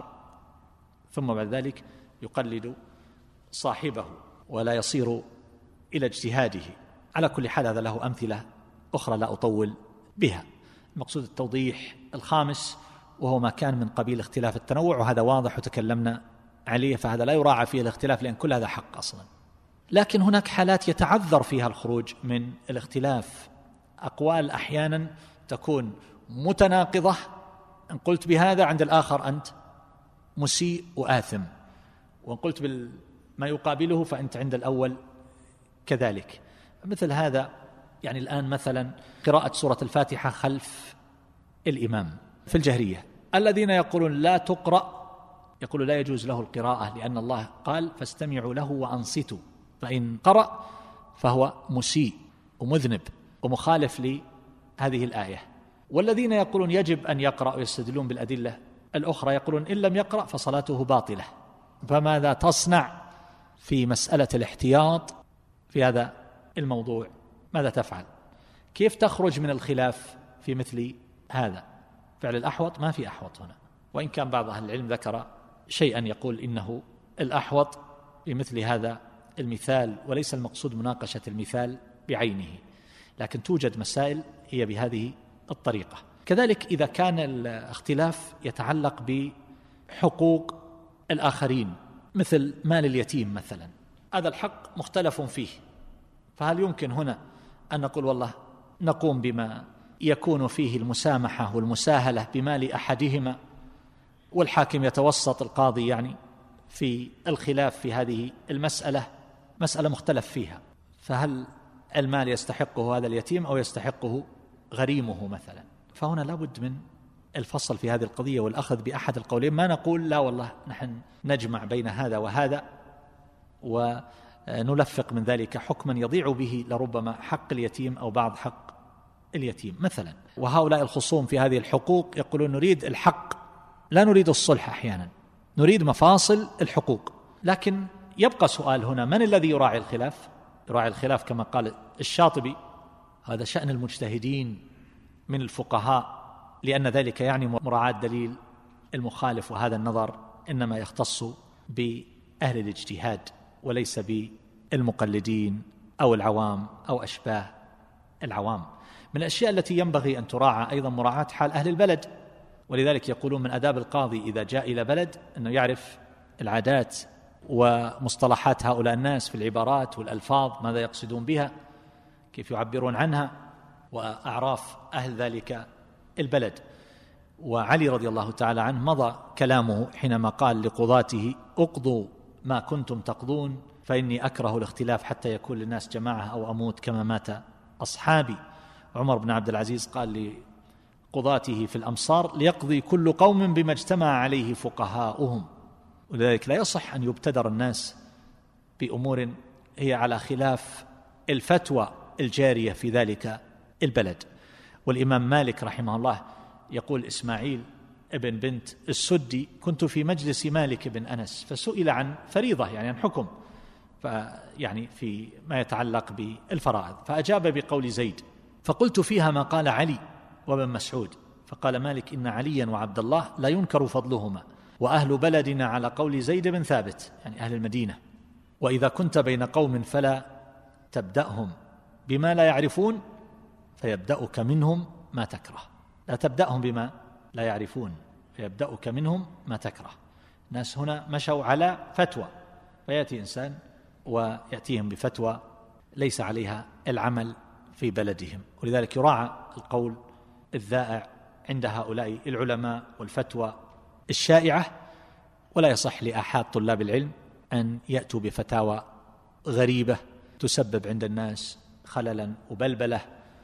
ثم بعد ذلك يقلد صاحبه ولا يصير إلى اجتهاده. على كل حال هذا له أمثلة أخرى لا أطول بها. المقصود التوضيح الخامس وهو ما كان من قبيل اختلاف التنوع، وهذا واضح وتكلمنا عليه، فهذا لا يراعى فيه الاختلاف لأن كل هذا حق أصلا. لكن هناك حالات يتعذر فيها الخروج من الاختلاف، أقوال أحيانا تكون متناقضة، إن قلت بهذا عند الآخر أنت مسيء وآثم، وإن قلت بما يقابله فأنت عند الأول كذلك. مثل هذا الآن مثلا قراءة سورة الفاتحة خلف الإمام في الجهرية، الذين يقولون لا تقرأ يقولوا لا يجوز له القراءة لأن الله قال فاستمعوا له وأنصتوا، فإن قرأ فهو مسيء ومذنب ومخالف لهذه الآية. والذين يقولون يجب أن يقرأ ويستدلون بالأدلة الأخرى يقولون إن لم يقرأ فصلاته باطلة. فماذا تصنع في مسألة الاحتياط في هذا الموضوع؟ ماذا تفعل؟ كيف تخرج من الخلاف في مثل هذا؟ فعل الأحوط ما في أحوط هنا، وإن كان بعض أهل العلم ذكر شيئا يقول إنه الأحوط بمثل هذا المثال، وليس المقصود مناقشة المثال بعينه، لكن توجد مسائل هي بهذه الطريقة. كذلك إذا كان الاختلاف يتعلق بحقوق الآخرين مثل مال اليتيم مثلا، هذا الحق مختلف فيه، فهل يمكن هنا أن نقول والله نقوم بما يكون فيه المسامحة والمساهلة بمال أحدهما والحاكم يتوسط القاضي في الخلاف في هذه المسألة، مسألة مختلف فيها، فهل المال يستحقه هذا اليتيم أو يستحقه غريمه مثلا؟ فهنا لابد من الفصل في هذه القضية والأخذ بأحد القولين. ما نقول لا والله نحن نجمع بين هذا وهذا نلفق من ذلك حكما يضيع به لربما حق اليتيم أو بعض حق اليتيم مثلا. وهؤلاء الخصوم في هذه الحقوق يقولون نريد الحق لا نريد الصلح، أحيانا نريد مفاصل الحقوق. لكن يبقى سؤال هنا: من الذي يراعي الخلاف؟ يراعي الخلاف كما قال الشاطبي هذا شأن المجتهدين من الفقهاء، لأن ذلك يعني مراعاة دليل المخالف، وهذا النظر إنما يختص بأهل الاجتهاد وليس بالمقلدين أو العوام أو أشباه العوام. من الأشياء التي ينبغي أن تراعى أيضا مراعاة حال أهل البلد، ولذلك يقولون من آداب القاضي إذا جاء إلى بلد أنه يعرف العادات ومصطلحات هؤلاء الناس في العبارات والألفاظ، ماذا يقصدون بها، كيف يعبرون عنها، وأعراف أهل ذلك البلد. وعلي رضي الله تعالى عنه مضى كلامه حينما قال لقضاته: اقضوا ما كنتم تقضون فإني أكره الاختلاف حتى يكون للناس جماعة أو أموت كما مات أصحابي. عمر بن عبد العزيز قال لقضاته في الأمصار: ليقضي كل قوم بما اجتمع عليه فقهاؤهم. ولذلك لا يصح أن يبتدر الناس بأمور هي على خلاف الفتوى الجارية في ذلك البلد. والإمام مالك رحمه الله يقول إسماعيل ابن بنت السدي: كنت في مجلس مالك بن أنس فسئل عن فريضة، يعني عن حكم، يعني في ما يتعلق بالفرائض، فأجاب بقول زيد، فقلت فيها ما قال علي وابن مسعود، فقال مالك: إن عليا وعبد الله لا ينكر فضلهما، وأهل بلدنا على قول زيد بن ثابت، يعني أهل المدينة، وإذا كنت بين قوم فلا تبدأهم بما لا يعرفون فيبدأك منهم ما تكره. لا تبدأهم بما لا يعرفون فيبدأك منهم ما تكره. الناس هنا مشوا على فتوى، فيأتي إنسان ويأتيهم بفتوى ليس عليها العمل في بلدهم. ولذلك يراعى القول الذائع عند هؤلاء العلماء والفتوى الشائعة، ولا يصح لأحد طلاب العلم أن يأتوا بفتاوى غريبة تسبب عند الناس خللا وبلبلة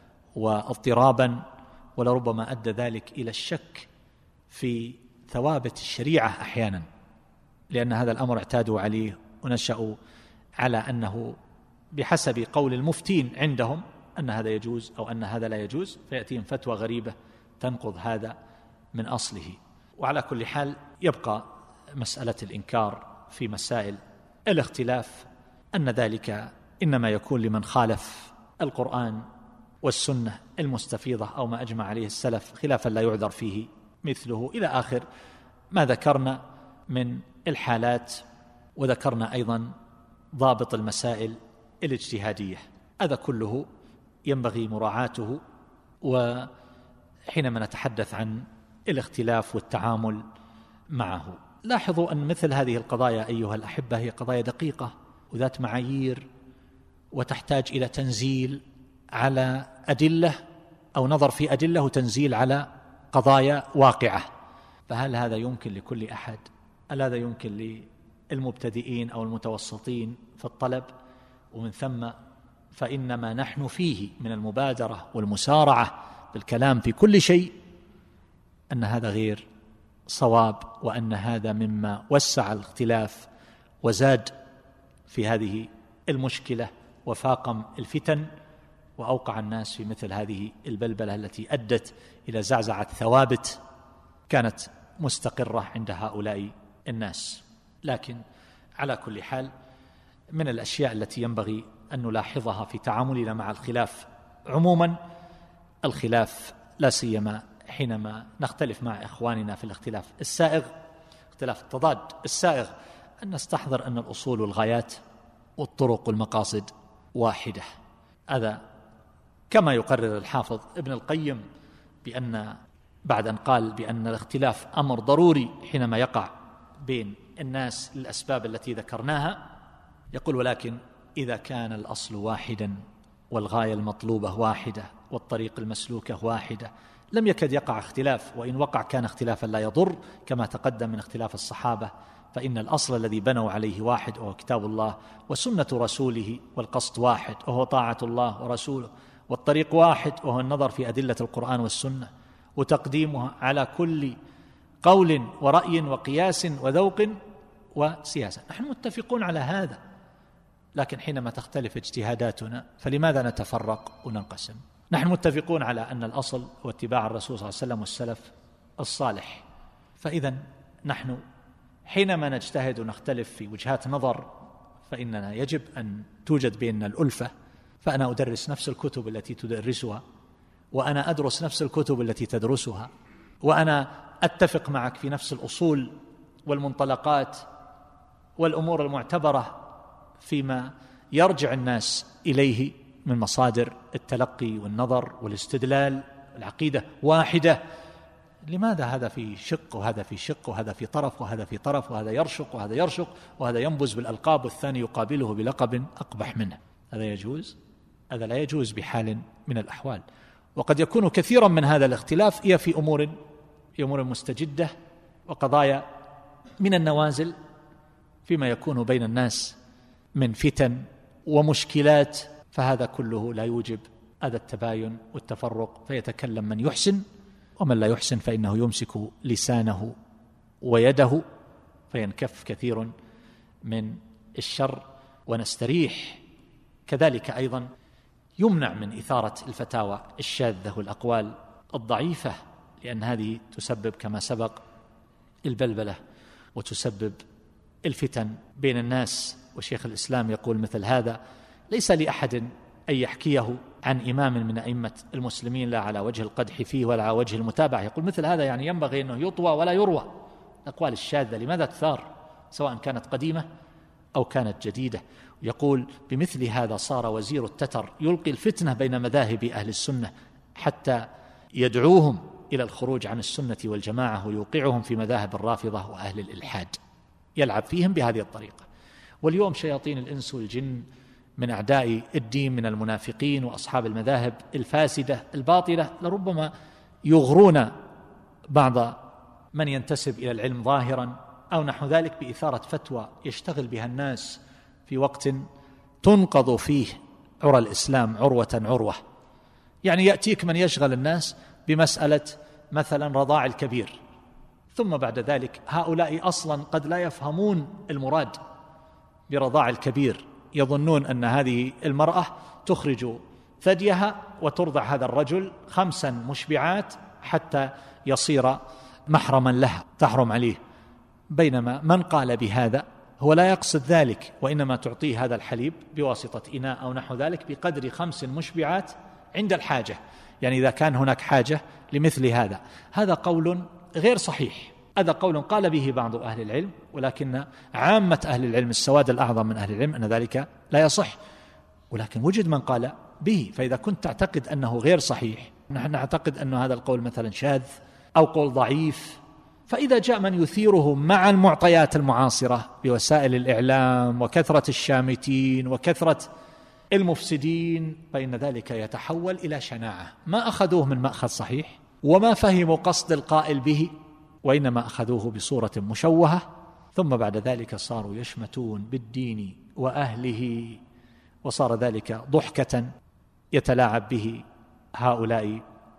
واضطرابا، ولربما أدى ذلك إلى الشك في ثوابت الشريعة أحيانا، لأن هذا الأمر اعتادوا عليه ونشأوا على أنه بحسب قول المفتين عندهم أن هذا يجوز أو أن هذا لا يجوز، فيأتيهم فتوى غريبة تنقض هذا من أصله. وعلى كل حال يبقى مسألة الإنكار في مسائل الاختلاف أن ذلك إنما يكون لمن خالف القرآن والسنة المستفيضة أو ما أجمع عليه السلف خلافا لا يعذر فيه مثله، إلى آخر ما ذكرنا من الحالات. وذكرنا أيضا ضابط المسائل الاجتهادية، هذا كله ينبغي مراعاته. وحينما نتحدث عن الاختلاف والتعامل معه، لاحظوا أن مثل هذه القضايا أيها الأحبة هي قضايا دقيقة وذات معايير، وتحتاج إلى تنزيل على أدلة أو نظر في أدلة وتنزيل على قضايا واقعة. فهل هذا يمكن لكل أحد؟ هل هذا يمكن للمبتدئين أو المتوسطين في الطلب؟ ومن ثم فإنما نحن فيه من المبادرة والمسارعة بالكلام في كل شيء أن هذا غير صواب، وأن هذا مما وسع الاختلاف وزاد في هذه المشكلة وفاقم الفتن وأوقع الناس في مثل هذه البلبلة التي أدت إلى زعزعة ثوابت كانت مستقرة عند هؤلاء الناس. لكن على كل حال من الأشياء التي ينبغي أن نلاحظها في تعاملنا مع الخلاف عموما، الخلاف لا سيما حينما نختلف مع إخواننا في الاختلاف السائغ، اختلاف التضاد السائغ، أن نستحضر أن الأصول والغايات والطرق والمقاصد واحدة. هذا كما يقرر الحافظ ابن القيم بأن بعد أن قال بأن الاختلاف أمر ضروري حينما يقع بين الناس للأسباب التي ذكرناها، يقول: ولكن إذا كان الأصل واحدا والغاية المطلوبة واحدة والطريق المسلوكة واحدة لم يكد يقع اختلاف، وإن وقع كان اختلافا لا يضر كما تقدم من اختلاف الصحابة، فإن الأصل الذي بنوا عليه واحد وهو كتاب الله وسنة رسوله، والقصد واحد وهو طاعة الله ورسوله، والطريق واحد وهو النظر في أدلة القرآن والسنة وتقديمها على كل قول ورأي وقياس وذوق وسياسة. نحن متفقون على هذا، لكن حينما تختلف اجتهاداتنا فلماذا نتفرق وننقسم؟ نحن متفقون على أن الأصل هو اتباع الرسول صلى الله عليه وسلم والسلف الصالح، فإذا نحن حينما نجتهد ونختلف في وجهات نظر فإننا يجب أن توجد بيننا الألفة. فأنا أدرس نفس الكتب التي تدرسها، وأنا أدرس نفس الكتب التي تدرسها، وأنا أتفق معك في نفس الأصول والمنطلقات والأمور المعتبرة فيما يرجع الناس إليه من مصادر التلقي والنظر والاستدلال. العقيدة واحدة، لماذا هذا في شق وهذا في شق وهذا في طرف وهذا في طرف وهذا يرشق وهذا يرشق وهذا ينبز بالألقاب والثاني يقابله بلقب أقبح منه؟ هذا يجوز؟ هذا لا يجوز بحال من الأحوال. وقد يكون كثيرا من هذا الاختلاف هي في أمور مستجدة وقضايا من النوازل فيما يكون بين الناس من فتن ومشكلات، فهذا كله لا يوجب هذا التباين والتفرق، فيتكلم من يحسن، ومن لا يحسن فإنه يمسك لسانه ويده فينكف كثير من الشر ونستريح. كذلك أيضا يمنع من إثارة الفتاوى الشاذة والأقوال الضعيفة، لأن هذه تسبب كما سبق البلبلة وتسبب الفتن بين الناس. وشيخ الإسلام يقول مثل هذا ليس لأحد أن يحكيه عن إمام من أئمة المسلمين لا على وجه القدح فيه ولا على وجه المتابعة. يقول مثل هذا يعني ينبغي أنه يطوى ولا يروى. الأقوال الشاذة لماذا تثار سواء كانت قديمة أو كانت جديدة؟ يقول بمثل هذا صار وزير التتر يلقي الفتنة بين مذاهب أهل السنة حتى يدعوهم إلى الخروج عن السنة والجماعة ويوقعهم في مذاهب الرافضة وأهل الإلحاد، يلعب فيهم بهذه الطريقة. واليوم شياطين الإنس والجن من أعداء الدين من المنافقين وأصحاب المذاهب الفاسدة الباطلة لربما يغرون بعض من ينتسب إلى العلم ظاهرا أو نحو ذلك بإثارة فتوى يشتغل بها الناس في وقت تنقض فيه عرى الإسلام عروة. يعني يأتيك من يشغل الناس بمسألة مثلا رضاع الكبير، ثم بعد ذلك هؤلاء أصلا قد لا يفهمون المراد برضاع الكبير، يظنون أن هذه المرأة تخرج ثديها وترضع هذا الرجل 5 مشبعات حتى يصير محرما لها تحرم عليه، بينما من قال بهذا هو لا يقصد ذلك، وإنما تعطيه هذا الحليب بواسطة إناء أو نحو ذلك بقدر 5 مشبعات عند الحاجة، يعني إذا كان هناك حاجة لمثل هذا. هذا قول غير صحيح، هذا قول قال به بعض أهل العلم، ولكن عامة أهل العلم السواد الأعظم من أهل العلم أن ذلك لا يصح، ولكن وجد من قال به. فإذا كنت تعتقد أنه غير صحيح، نحن نعتقد أن هذا القول مثلا شاذ أو قول ضعيف، فإذا جاء من يثيره مع المعطيات المعاصرة بوسائل الإعلام وكثرة الشامتين وكثرة المفسدين فإن ذلك يتحول إلى شناعة، ما أخذوه من مأخذ صحيح وما فهموا قصد القائل به، وإنما أخذوه بصورة مشوهة، ثم بعد ذلك صاروا يشمتون بالدين وأهله، وصار ذلك ضحكة يتلاعب به هؤلاء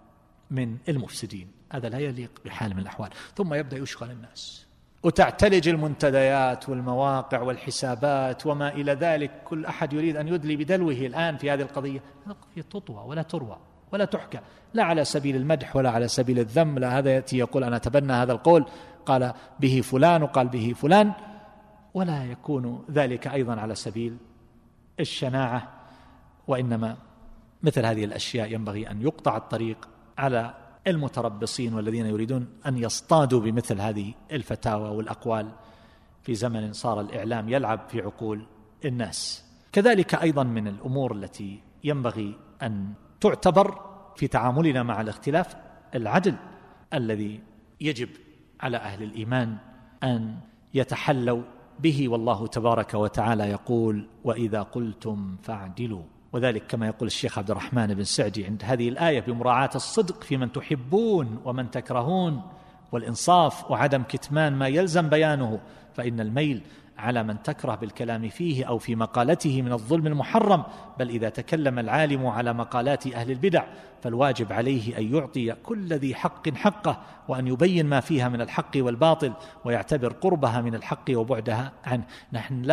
من المفسدين. هذا لا يليق بحال من الأحوال. ثم يبدأ يشغل الناس وتعتلج المنتديات والمواقع والحسابات وما إلى ذلك، كل أحد يريد أن يدلي بدلوه الآن في هذه القضية. القضية تطوى ولا تروى ولا تحكى، لا على سبيل المدح ولا على سبيل الذم، لا هذا يأتي يقول أنا أتبنى هذا القول قال به فلان وقال به فلان، ولا يكون ذلك أيضا على سبيل الشناعة، وإنما مثل هذه الأشياء ينبغي أن يقطع الطريق على المتربصين والذين يريدون أن يصطادوا بمثل هذه الفتاوى والأقوال في زمن صار الإعلام يلعب في عقول الناس. كذلك أيضا من الأمور التي ينبغي أن تعتبر في تعاملنا مع الاختلاف العدل الذي يجب على أهل الإيمان أن يتحلوا به، والله تبارك وتعالى يقول وإذا قلتم فاعدلوا، وذلك كما يقول الشيخ عبد الرحمن بن سعدي عند هذه الآية بمراعاة الصدق في من تحبون ومن تكرهون، والإنصاف وعدم كتمان ما يلزم بيانه، فإن الميل على من تكره بالكلام فيه أو في مقالته من الظلم المحرم، بل إذا تكلم العالم على مقالات أهل البدع فالواجب عليه أن يعطي كل ذي حق حقه، وأن يبين ما فيها من الحق والباطل، ويعتبر قربها من الحق وبعدها عنه. نحن لا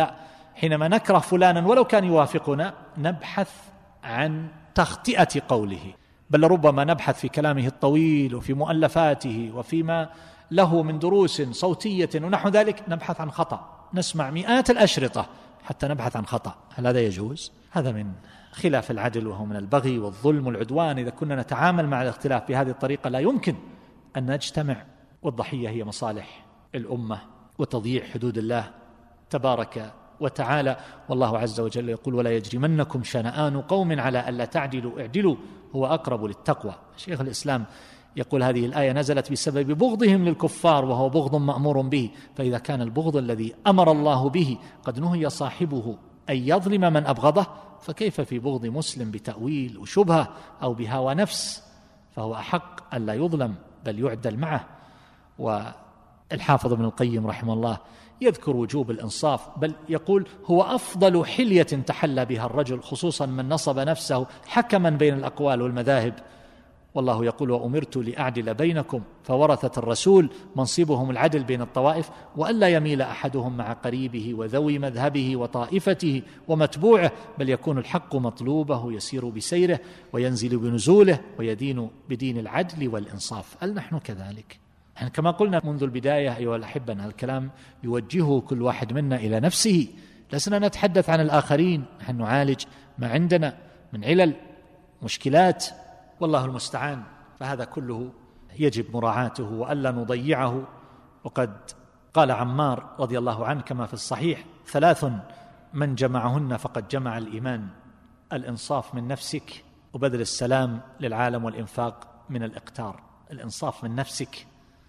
حينما نكره فلانا ولو كان يوافقنا نبحث عن تخطئة قوله، بل ربما نبحث في كلامه الطويل وفي مؤلفاته وفيما له من دروس صوتية ونحو ذلك، نبحث عن خطأ، نسمع مئات الأشرطة حتى نبحث عن خطأ. هل هذا يجوز؟ هذا من خلاف العدل، وهو من البغي والظلم والعدوان. إذا كنا نتعامل مع الاختلاف بهذه الطريقة لا يمكن أن نجتمع، والضحية هي مصالح الأمة وتضييع حدود الله تبارك وتعالى. والله عز وجل يقول: ولا يجرمنكم شنآن قوم على ألا تعدلوا اعدلوا هو أقرب للتقوى. شيخ الإسلام يقول هذه الآية نزلت بسبب بغضهم للكفار، وهو بغض مأمور به، فإذا كان البغض الذي أمر الله به قد نهي صاحبه أن يظلم من أبغضه، فكيف في بغض مسلم بتأويل وشبهة أو بهوى نفس؟ فهو أحق أن لا يظلم بل يعدل معه. والحافظ ابن القيم رحمه الله يذكر وجوب الإنصاف، بل يقول: هو أفضل حلية تحلى بها الرجل، خصوصا من نصب نفسه حكما بين الأقوال والمذاهب. والله يقول: وأمرت لأعدل بينكم، فورثة الرسول منصبهم العدل بين الطوائف، وألا يميل أحدهم مع قريبه وذوي مذهبه وطائفته ومتبوعه، بل يكون الحق مطلوبه يسير بسيره وينزل بنزوله ويدين بدين العدل والإنصاف. هل نحن كذلك؟ كما قلنا منذ البداية أيها الأحبة، هذا الكلام يوجهه كل واحد منا إلى نفسه، لسنا نتحدث عن الآخرين، نحن نعالج ما عندنا من علل مشكلات، والله المستعان. فهذا كله يجب مراعاته وألا نضيعه. وقد قال عمار رضي الله عنه كما في الصحيح: 3 من جمعهن فقد جمع الإيمان: الإنصاف من نفسك، وبذل السلام للعالم، والإنفاق من الإقتار. الإنصاف من نفسك.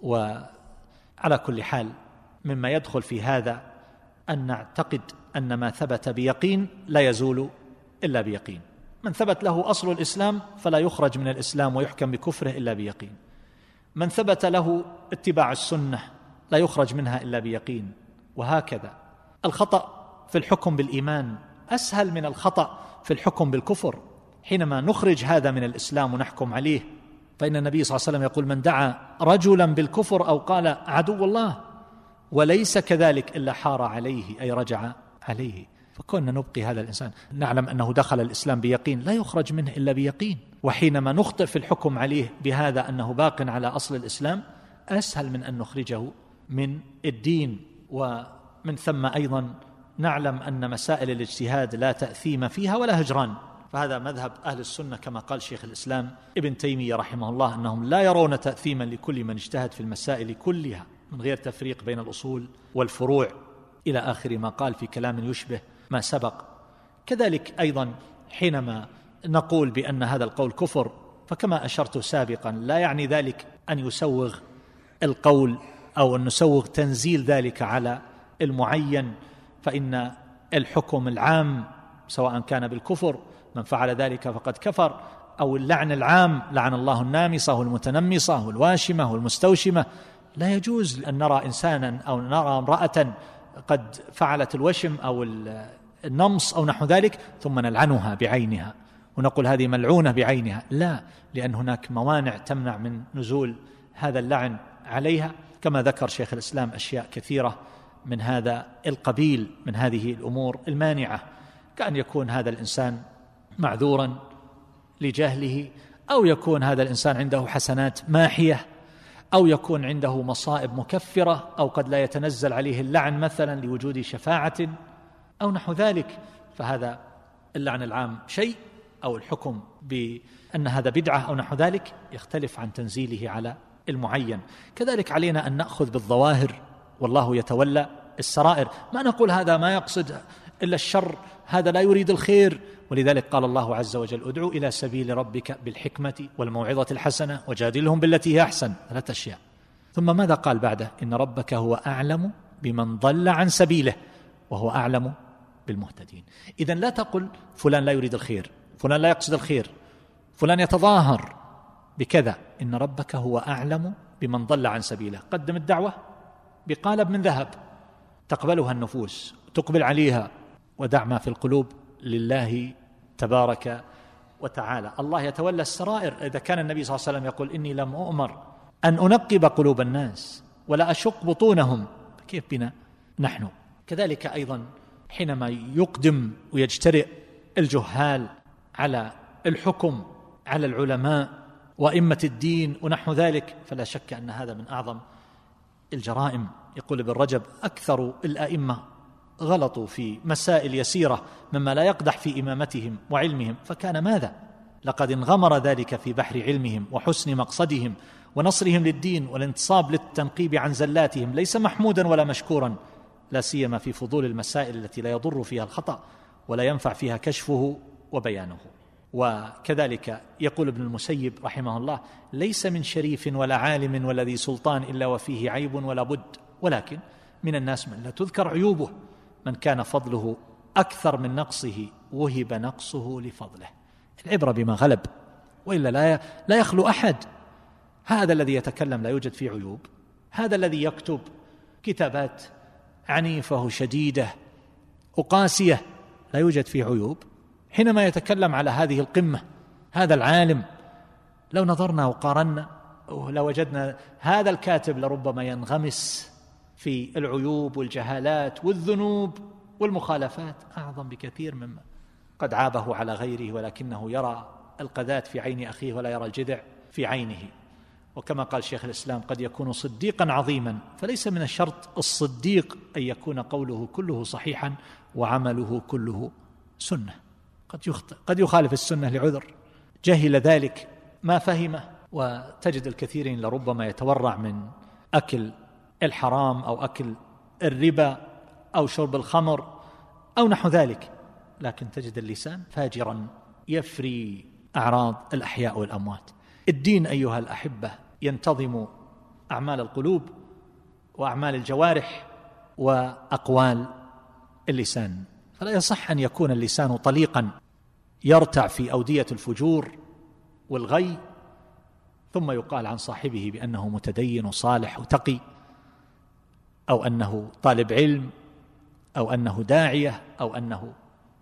وعلى كل حال مما يدخل في هذا أن نعتقد أن ما ثبت بيقين لا يزول إلا بيقين. من ثبت له أصل الإسلام فلا يخرج من الإسلام ويحكم بكفره إلا بيقين. من ثبت له اتباع السنة لا يخرج منها إلا بيقين. وهكذا الخطأ في الحكم بالإيمان أسهل من الخطأ في الحكم بالكفر. حينما نخرج هذا من الإسلام ونحكم عليه، فإن النبي صلى الله عليه وسلم يقول: من دعا رجلا بالكفر أو قال عدو الله وليس كذلك إلا حار عليه، أي رجع عليه. فكنا نبقي هذا الإنسان نعلم أنه دخل الإسلام بيقين لا يخرج منه إلا بيقين. وحينما نخطئ في الحكم عليه بهذا أنه باق على أصل الإسلام أسهل من أن نخرجه من الدين. ومن ثم أيضا نعلم أن مسائل الاجتهاد لا تأثيم فيها ولا هجران، فهذا مذهب أهل السنة كما قال شيخ الإسلام ابن تيمية رحمه الله، أنهم لا يرون تأثيما لكل من اجتهد في المسائل كلها من غير تفريق بين الأصول والفروع، إلى آخر ما قال في كلام يشبه ما سبق. كذلك أيضا حينما نقول بأن هذا القول كفر، فكما أشرت سابقا لا يعني ذلك أن يسوغ القول أو أن نسوغ تنزيل ذلك على المعين، فإن الحكم العام سواء كان بالكفر من فعل ذلك فقد كفر، أو اللعن العام لعن الله النامصة والمتنمصة والواشمة والمستوشمة، لا يجوز أن نرى إنسانا أو نرى امرأة قد فعلت الوشم أو النمص أو نحو ذلك ثم نلعنها بعينها ونقول هذه ملعونة بعينها، لا، لأن هناك موانع تمنع من نزول هذا اللعن عليها، كما ذكر شيخ الإسلام أشياء كثيرة من هذا القبيل من هذه الأمور المانعة، كأن يكون هذا الإنسان معذورا لجهله، أو يكون هذا الإنسان عنده حسنات ماحية، أو يكون عنده مصائب مكفرة، أو قد لا يتنزل عليه اللعن مثلا لوجود شفاعة أو نحو ذلك. فهذا اللعن العام شيء، أو الحكم بأن هذا بدعة أو نحو ذلك يختلف عن تنزيله على المعين. كذلك علينا أن نأخذ بالظواهر، والله يتولى السرائر. ما نقول هذا ما يقصد إلا الشر، هذا لا يريد الخير، ولذلك قال الله عز وجل: ادعو إلى سبيل ربك بالحكمة والموعظة الحسنة وجادلهم بالتي هي أحسن. 3 أشياء. ثم ماذا قال بعده؟ إن ربك هو أعلم بمن ضل عن سبيله وهو أعلم بالمهتدين. إذن لا تقل فلان لا يريد الخير، فلان لا يقصد الخير، فلان يتظاهر بكذا. إن ربك هو أعلم بمن ضل عن سبيله. قدم الدعوة بقالب من ذهب تقبلها النفوس، تقبل عليها، ودع ما في القلوب لله تبارك وتعالى. الله يتولى السرائر. إذا كان النبي صلى الله عليه وسلم يقول: إني لم أؤمر أن أنقب قلوب الناس ولا أشق بطونهم، كيف بنا نحن؟ كذلك أيضا حينما يقدم ويجترئ الجهال على الحكم على العلماء وأئمة الدين ونحو ذلك، فلا شك أن هذا من أعظم الجرائم. يقول ابن رجب: أكثر الأئمة غلطوا في مسائل يسيرة مما لا يقدح في إمامتهم وعلمهم، فكان ماذا؟ لقد انغمر ذلك في بحر علمهم وحسن مقصدهم ونصرهم للدين والانتصاب للتنقيب عن زلاتهم، ليس محمودا ولا مشكورا، لا سيما في فضول المسائل التي لا يضر فيها الخطأ ولا ينفع فيها كشفه وبيانه. وكذلك يقول ابن المسيب رحمه الله: ليس من شريف ولا عالم ولا ذي سلطان إلا وفيه عيب ولا بد، ولكن من الناس من لا تذكر عيوبه، من كان فضله أكثر من نقصه وهب نقصه لفضله. العبرة بما غلب، وإلا لا يخلو أحد. هذا الذي يتكلم لا يوجد فيه عيوب، هذا الذي يكتب كتابات عنيفة شديدة وقاسية لا يوجد فيه عيوب، حينما يتكلم على هذه القمة هذا العالم لو نظرنا وقارنا لوجدنا هذا الكاتب لربما ينغمس في العيوب والجهالات والذنوب والمخالفات أعظم بكثير مما قد عابه على غيره، ولكنه يرى القذاة في عين أخيه ولا يرى الجدع في عينه. وكما قال شيخ الإسلام: قد يكون صديقا عظيما، فليس من الشرط الصديق أن يكون قوله كله صحيحا وعمله كله سنة، قد يخطئ، قد يخالف السنة لعذر، جهل ذلك ما فهمه. وتجد الكثيرين لربما يتورع من أكل الحرام أو أكل الربا أو شرب الخمر أو نحو ذلك، لكن تجد اللسان فاجرا يفري أعراض الأحياء والأموات. الدين أيها الأحبة ينتظم أعمال القلوب وأعمال الجوارح وأقوال اللسان، فلا يصح أن يكون اللسان طليقا يرتع في أودية الفجور والغي، ثم يقال عن صاحبه بأنه متدين وصالح وتقي، أو أنه طالب علم، أو أنه داعية، أو أنه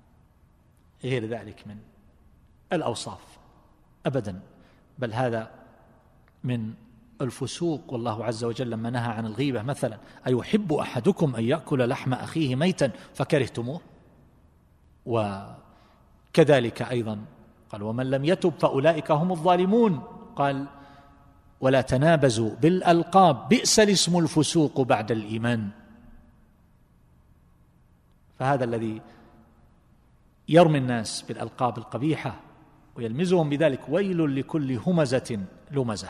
غير ذلك من الأوصاف. أبدا، بل هذا من الفسوق. والله عز وجل لما نهى عن الغيبة مثلا: أيحب أحدكم أن يأكل لحم أخيه ميتا فكرهتموه؟ وكذلك أيضا قال: ومن لم يتب فأولئك هم الظالمون. قال: ولا تنابزوا بالألقاب بئس الاسم الفسوق بعد الإيمان. فهذا الذي يرمي الناس بالألقاب القبيحة ويلمزهم بذلك ويل لكل همزة لمزة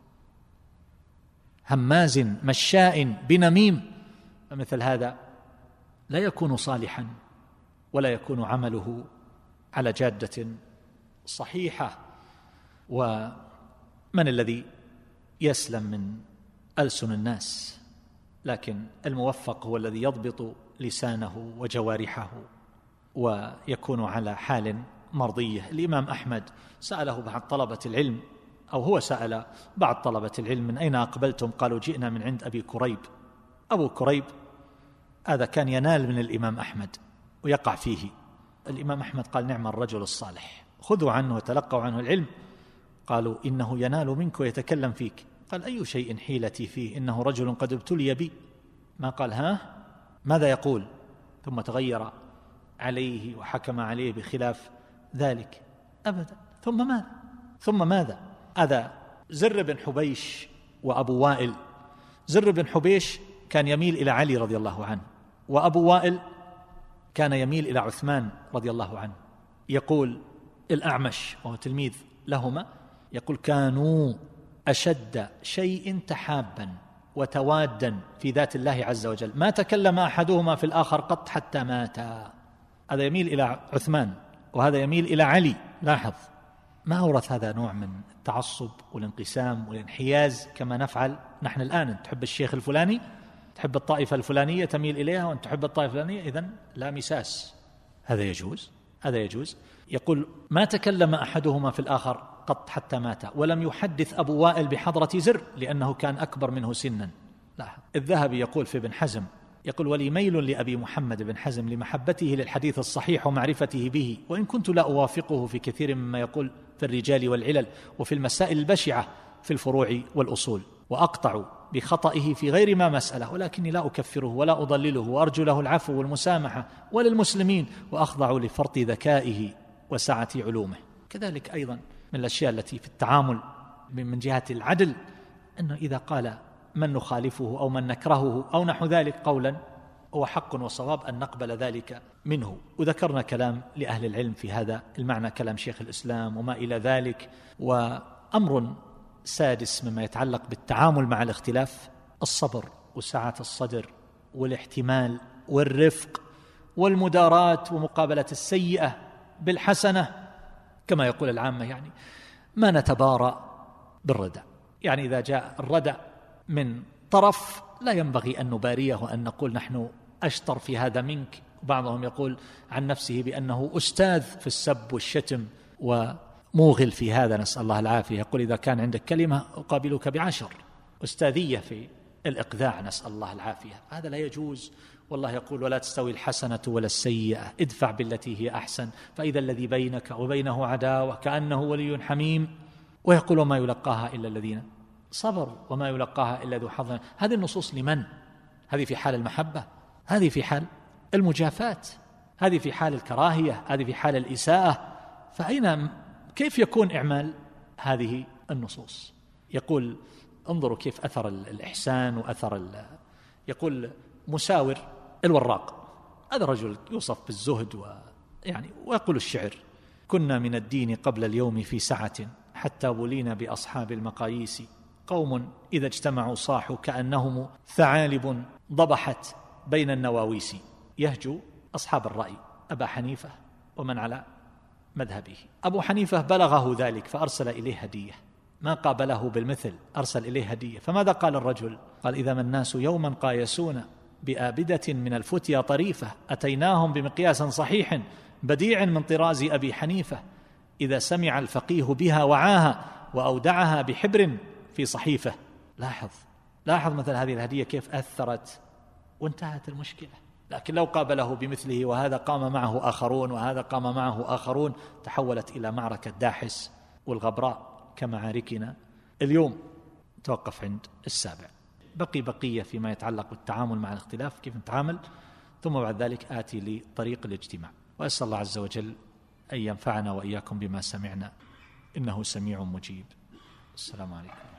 هماز مشاء بنميم. فمثل هذا لا يكون صالحا ولا يكون عمله على جادة صحيحة. ومن الذي يسلم من ألسن الناس؟ لكن الموفق هو الذي يضبط لسانه وجوارحه ويكون على حال مرضية. الإمام أحمد سأله بعض طلبة العلم، أو هو سأل بعض طلبة العلم: من أين أقبلتم؟ قالوا: جئنا من عند أبي كريب. أبو كريب هذا كان ينال من الإمام أحمد ويقع فيه. الإمام أحمد قال: نعم الرجل الصالح، خذوا عنه وتلقوا عنه العلم. قالوا: إنه ينال منك ويتكلم فيك. قال: أي شيء حيلتي فيه؟ إنه رجل قد ابتلي بي. ما قال: ها ماذا يقول؟ ثم تغير عليه وحكم عليه بخلاف ذلك أبدا. ثم ماذا؟ هذا زر بن حبيش وأبو وائل. زر بن حبيش كان يميل إلى علي رضي الله عنه، وأبو وائل كان يميل إلى عثمان رضي الله عنه. يقول الأعمش وهو تلميذ لهما، يقول: كانوا أشد شيء تحابا وتوادا في ذات الله عز وجل، ما تكلم أحدهما في الآخر قط حتى ماتا. هذا يميل إلى عثمان وهذا يميل إلى علي. لاحظ، ما أورث هذا نوع من التعصب والانقسام والانحياز كما نفعل نحن الآن. تحب الشيخ الفلاني، تحب الطائفة الفلانية تميل إليها، وأن تحب الطائفة الفلانية إذن لا مساس. هذا يجوز، هذا يجوز. يقول: ما تكلم أحدهما في الآخر قط حتى مات. ولم يحدث أبو وائل بحضرة زر لأنه كان أكبر منه سنا. لاحظ. الذهبي يقول في ابن حزم، يقول: ولي ميل لأبي محمد بن حزم لمحبته للحديث الصحيح ومعرفته به، وإن كنت لا أوافقه في كثير مما يقول في الرجال والعلل وفي المسائل البشعة في الفروع والأصول. وأقطع بخطئه في غير ما مسألة، ولكني لا أكفره ولا أضلله، وأرجو له العفو والمسامحة وللمسلمين، وأخضع لفرط ذكائه وسعة علومه. كذلك أيضا من الأشياء التي في التعامل من جهة العدل أنه إذا قال من نخالفه أو من نكرهه أو نحو ذلك قولا هو حق وصواب أن نقبل ذلك منه. وذكرنا كلام لأهل العلم في هذا المعنى، كلام شيخ الإسلام وما إلى ذلك. وأمر سادس مما يتعلق بالتعامل مع الاختلاف الصبر وسعة الصدر والاحتمال والرفق والمداراة ومقابلة السيئة بالحسنة، كما يقول العامة يعني ما نتبارى بالردى. يعني إذا جاء الردى من طرف لا ينبغي أن نباريه وأن نقول نحن أشطر في هذا منك. بعضهم يقول عن نفسه بأنه أستاذ في السب والشتم وموغل في هذا، نسأل الله العافية. يقول إذا كان عندك كلمة أقابلك ب10، أستاذية في الإقذاع، نسأل الله العافية. هذا لا يجوز. والله يقول ولا تستوي الحسنة ولا السيئة ادفع بالتي هي أحسن فإذا الذي بينك وبينه عداوة كأنه ولي حميم. ويقول ما يلقاها إلا الذين صبروا وما يلقاها إلا ذو حظ. هذه النصوص لمن؟ هذه في حال المحبة، هذه في حال المجافاة، هذه في حال الكراهية، هذه في حال الإساءة. كيف يكون إعمال هذه النصوص؟ يقول انظروا كيف أثر الإحسان وأثر يقول مساور الوراق، هذا رجل يوصف بالزهد ويقول الشعر كنا من الدين قبل اليوم في سعة حتى بلينا بأصحاب المقاييس قوم إذا اجتمعوا صاحوا كأنهم ثعالب ضبحت بين النواويس. يهجو أصحاب الرأي أبا حنيفة ومن على مذهبه. أبو حنيفة بلغه ذلك فأرسل إليه هدية، ما قابله بالمثل، أرسل إليه هدية. فماذا قال الرجل؟ قال إذا ما الناس يوما قايسون بآبدة من الفتيا طريفة أتيناهم بمقياس صحيح بديع من طراز أبي حنيفة إذا سمع الفقيه بها وعاها وأودعها بحبر في صحيفة. لاحظ مثل هذه الهدية كيف أثرت وانتهت المشكلة. لكن لو قابله بمثله وهذا قام معه آخرون وهذا قام معه آخرون تحولت إلى معركة داحس والغبراء كمعاركنا اليوم. توقف عند 7. بقية فيما يتعلق بالتعامل مع الاختلاف كيف نتعامل، ثم بعد ذلك آتي لطريق الاجتماع. وأسأل الله عز وجل أن ينفعنا وإياكم بما سمعنا إنه سميع مجيب. السلام عليكم.